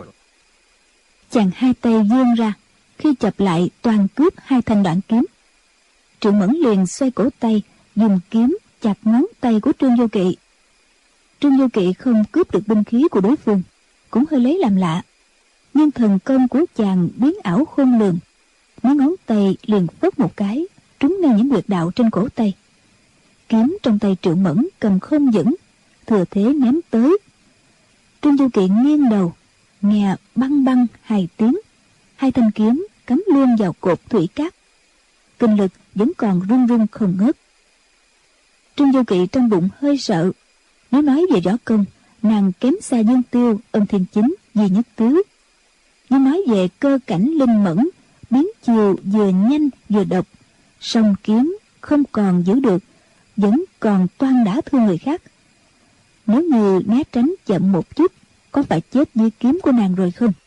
Chàng hai tay vươn ra, khi chập lại toàn cướp hai thanh đoạn kiếm. Triệu Mẫn liền xoay cổ tay, dùng kiếm chặt ngón tay của Trương Du Kỵ. Trương Du Kỵ không cướp được binh khí của đối phương, cũng hơi lấy làm lạ, nhưng thần công của chàng biến ảo khôn lường, mấy ngón tay liền phất một cái, trúng ngay những huyệt đạo trên cổ tay. Kiếm trong tay Triệu Mẫn cầm không vững, thừa thế ném tới. Trương Du Kỵ nghiêng đầu, nghe băng băng hai tiếng, hai thanh kiếm cắm luôn vào cột thủy cát. Kinh lực vẫn còn run run không ngớt. Trương Du Kỵ trong bụng hơi sợ. Nếu nói về võ công, nàng kém xa Dương Tiêu, Ân Thiên Chính, Duy Nhất Tứ. Nhưng nói về cơ cảnh linh mẫn, biến chiều vừa nhanh vừa độc, song kiếm không còn giữ được, vẫn còn toan đả thương người khác. Nếu như né tránh chậm một chút, có phải chết dưới kiếm của nàng rồi không?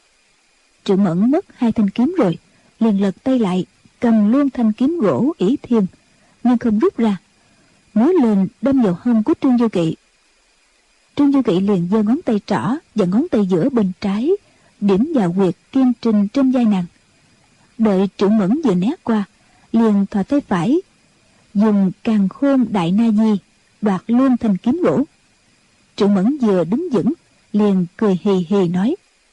Triệu Mẫn mất hai thanh kiếm rồi, liền lật tay lại, cầm luôn thanh kiếm gỗ ỷ thiên, nhưng không rút ra, múa lên đâm vào hông của Trương Du Kỵ. Trương Du Kỵ liền giơ ngón tay trỏ và ngón tay giữa bên trái điểm vào huyệt kim trinh trên vai nàng. Đợi Triệu Mẫn vừa né qua, liền thò tay phải dùng Càn Khôn Đại Na Di đoạt luôn thanh kiếm gỗ. Triệu Mẫn vừa đứng vững, liền cười hì hì nói: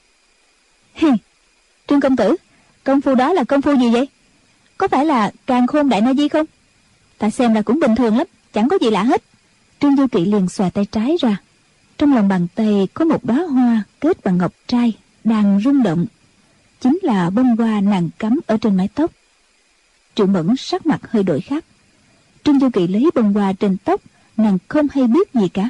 Hi, Trương công tử, công phu đó là công phu gì vậy? Có phải là Càn Khôn Đại Na Di không? Ta xem là cũng bình thường lắm, chẳng có gì lạ hết. Trương Du Kỵ liền xòe tay trái ra, trong lòng bàn tay có một đóa hoa kết bằng ngọc trai đang rung động, chính là bông hoa nàng cắm ở trên mái tóc. Triệu Mẫn sắc mặt hơi đổi khác. Trương Du Kỵ lấy bông hoa trên tóc, nàng không hay biết gì cả.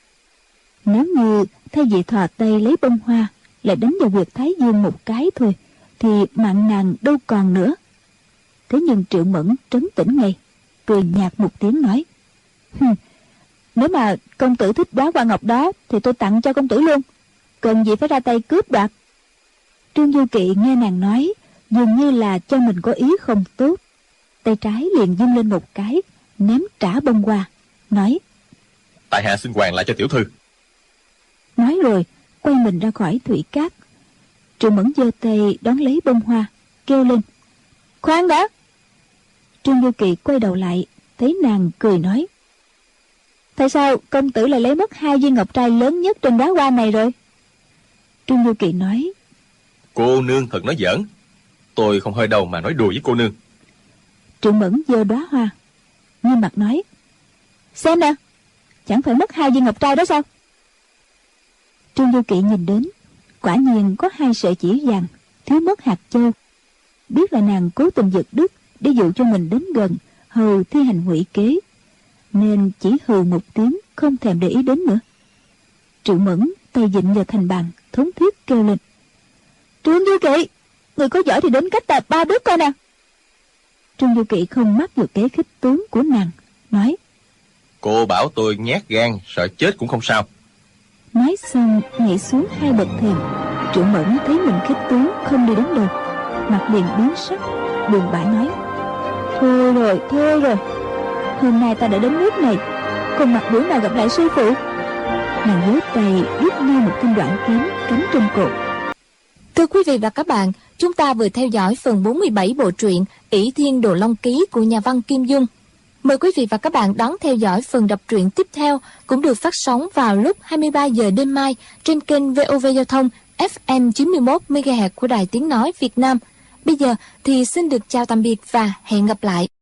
Nếu như thay vì thò tay lấy bông hoa lại đánh vào huyệt thái dương một cái thôi, thì mạng nàng đâu còn nữa. Thế nhưng Triệu Mẫn trấn tĩnh ngay, cười nhạt một tiếng nói: Nếu mà công tử thích đóa hoa ngọc đó thì tôi tặng cho công tử luôn, cần gì phải ra tay cướp đoạt. Trương Du Kỵ nghe nàng nói, dường như là cho mình có ý không tốt, tay trái liền vung lên một cái, ném trả bông hoa, nói: Tại hạ xin hoàn lại cho tiểu thư. Nói rồi quay mình ra khỏi thủy cát. Triệu Mẫn giơ tay đón lấy bông hoa, kêu lên: Khoan đã! Trương Du Kỵ quay đầu lại, thấy nàng cười nói: Tại sao công tử lại lấy mất hai viên ngọc trai lớn nhất trên đóa hoa này rồi? Trương Du Kỵ nói: Cô nương thật nói giỡn, tôi không hơi đâu mà nói đùa với cô nương. Triệu Mẫn giơ đóa hoa, nghiêm mặt nói: Xem nè, chẳng phải mất hai viên ngọc trai đó sao? Trương Du Kỵ nhìn đến, quả nhiên có 2 sợi chỉ vàng, thiếu mất hạt châu. Biết là nàng cố tình giật đứt để dụ cho mình đến gần, hầu thi hành hủy kế, nên chỉ hừ một tiếng, không thèm để ý đến nữa. Triệu Mẫn tay vịn vào thành bàn, thống thiết kêu lên: Trương Du Kỵ, người có giỏi thì đến cách ta 3 đứa coi nè. Trương Du Kỵ không mắc vào kế khích tướng của nàng, nói: Cô bảo tôi nhát gan, sợ chết cũng không sao. Nói xong nhảy xuống 2 bậc thềm. Triệu Mẫn thấy mình khích tướng không đi đến đâu, mặt liền biến sắc, buồn bã nói: Thôi rồi, hôm nay ta đã đến nước này, còn mặt bữa nào gặp lại sư phụ. Nàng giơ tay rút ngay một thanh đoạn kiếm cắm trên cột. Thưa quý vị và các bạn, chúng ta vừa theo dõi phần 47 bộ truyện Ỷ Thiên Đồ Long Ký của nhà văn Kim Dung. Mời quý vị và các bạn đón theo dõi phần đọc truyện tiếp theo, cũng được phát sóng vào lúc 23 giờ đêm mai trên kênh VOV Giao thông FM 91 MHz của Đài Tiếng nói Việt Nam. Bây giờ thì xin được chào tạm biệt và hẹn gặp lại.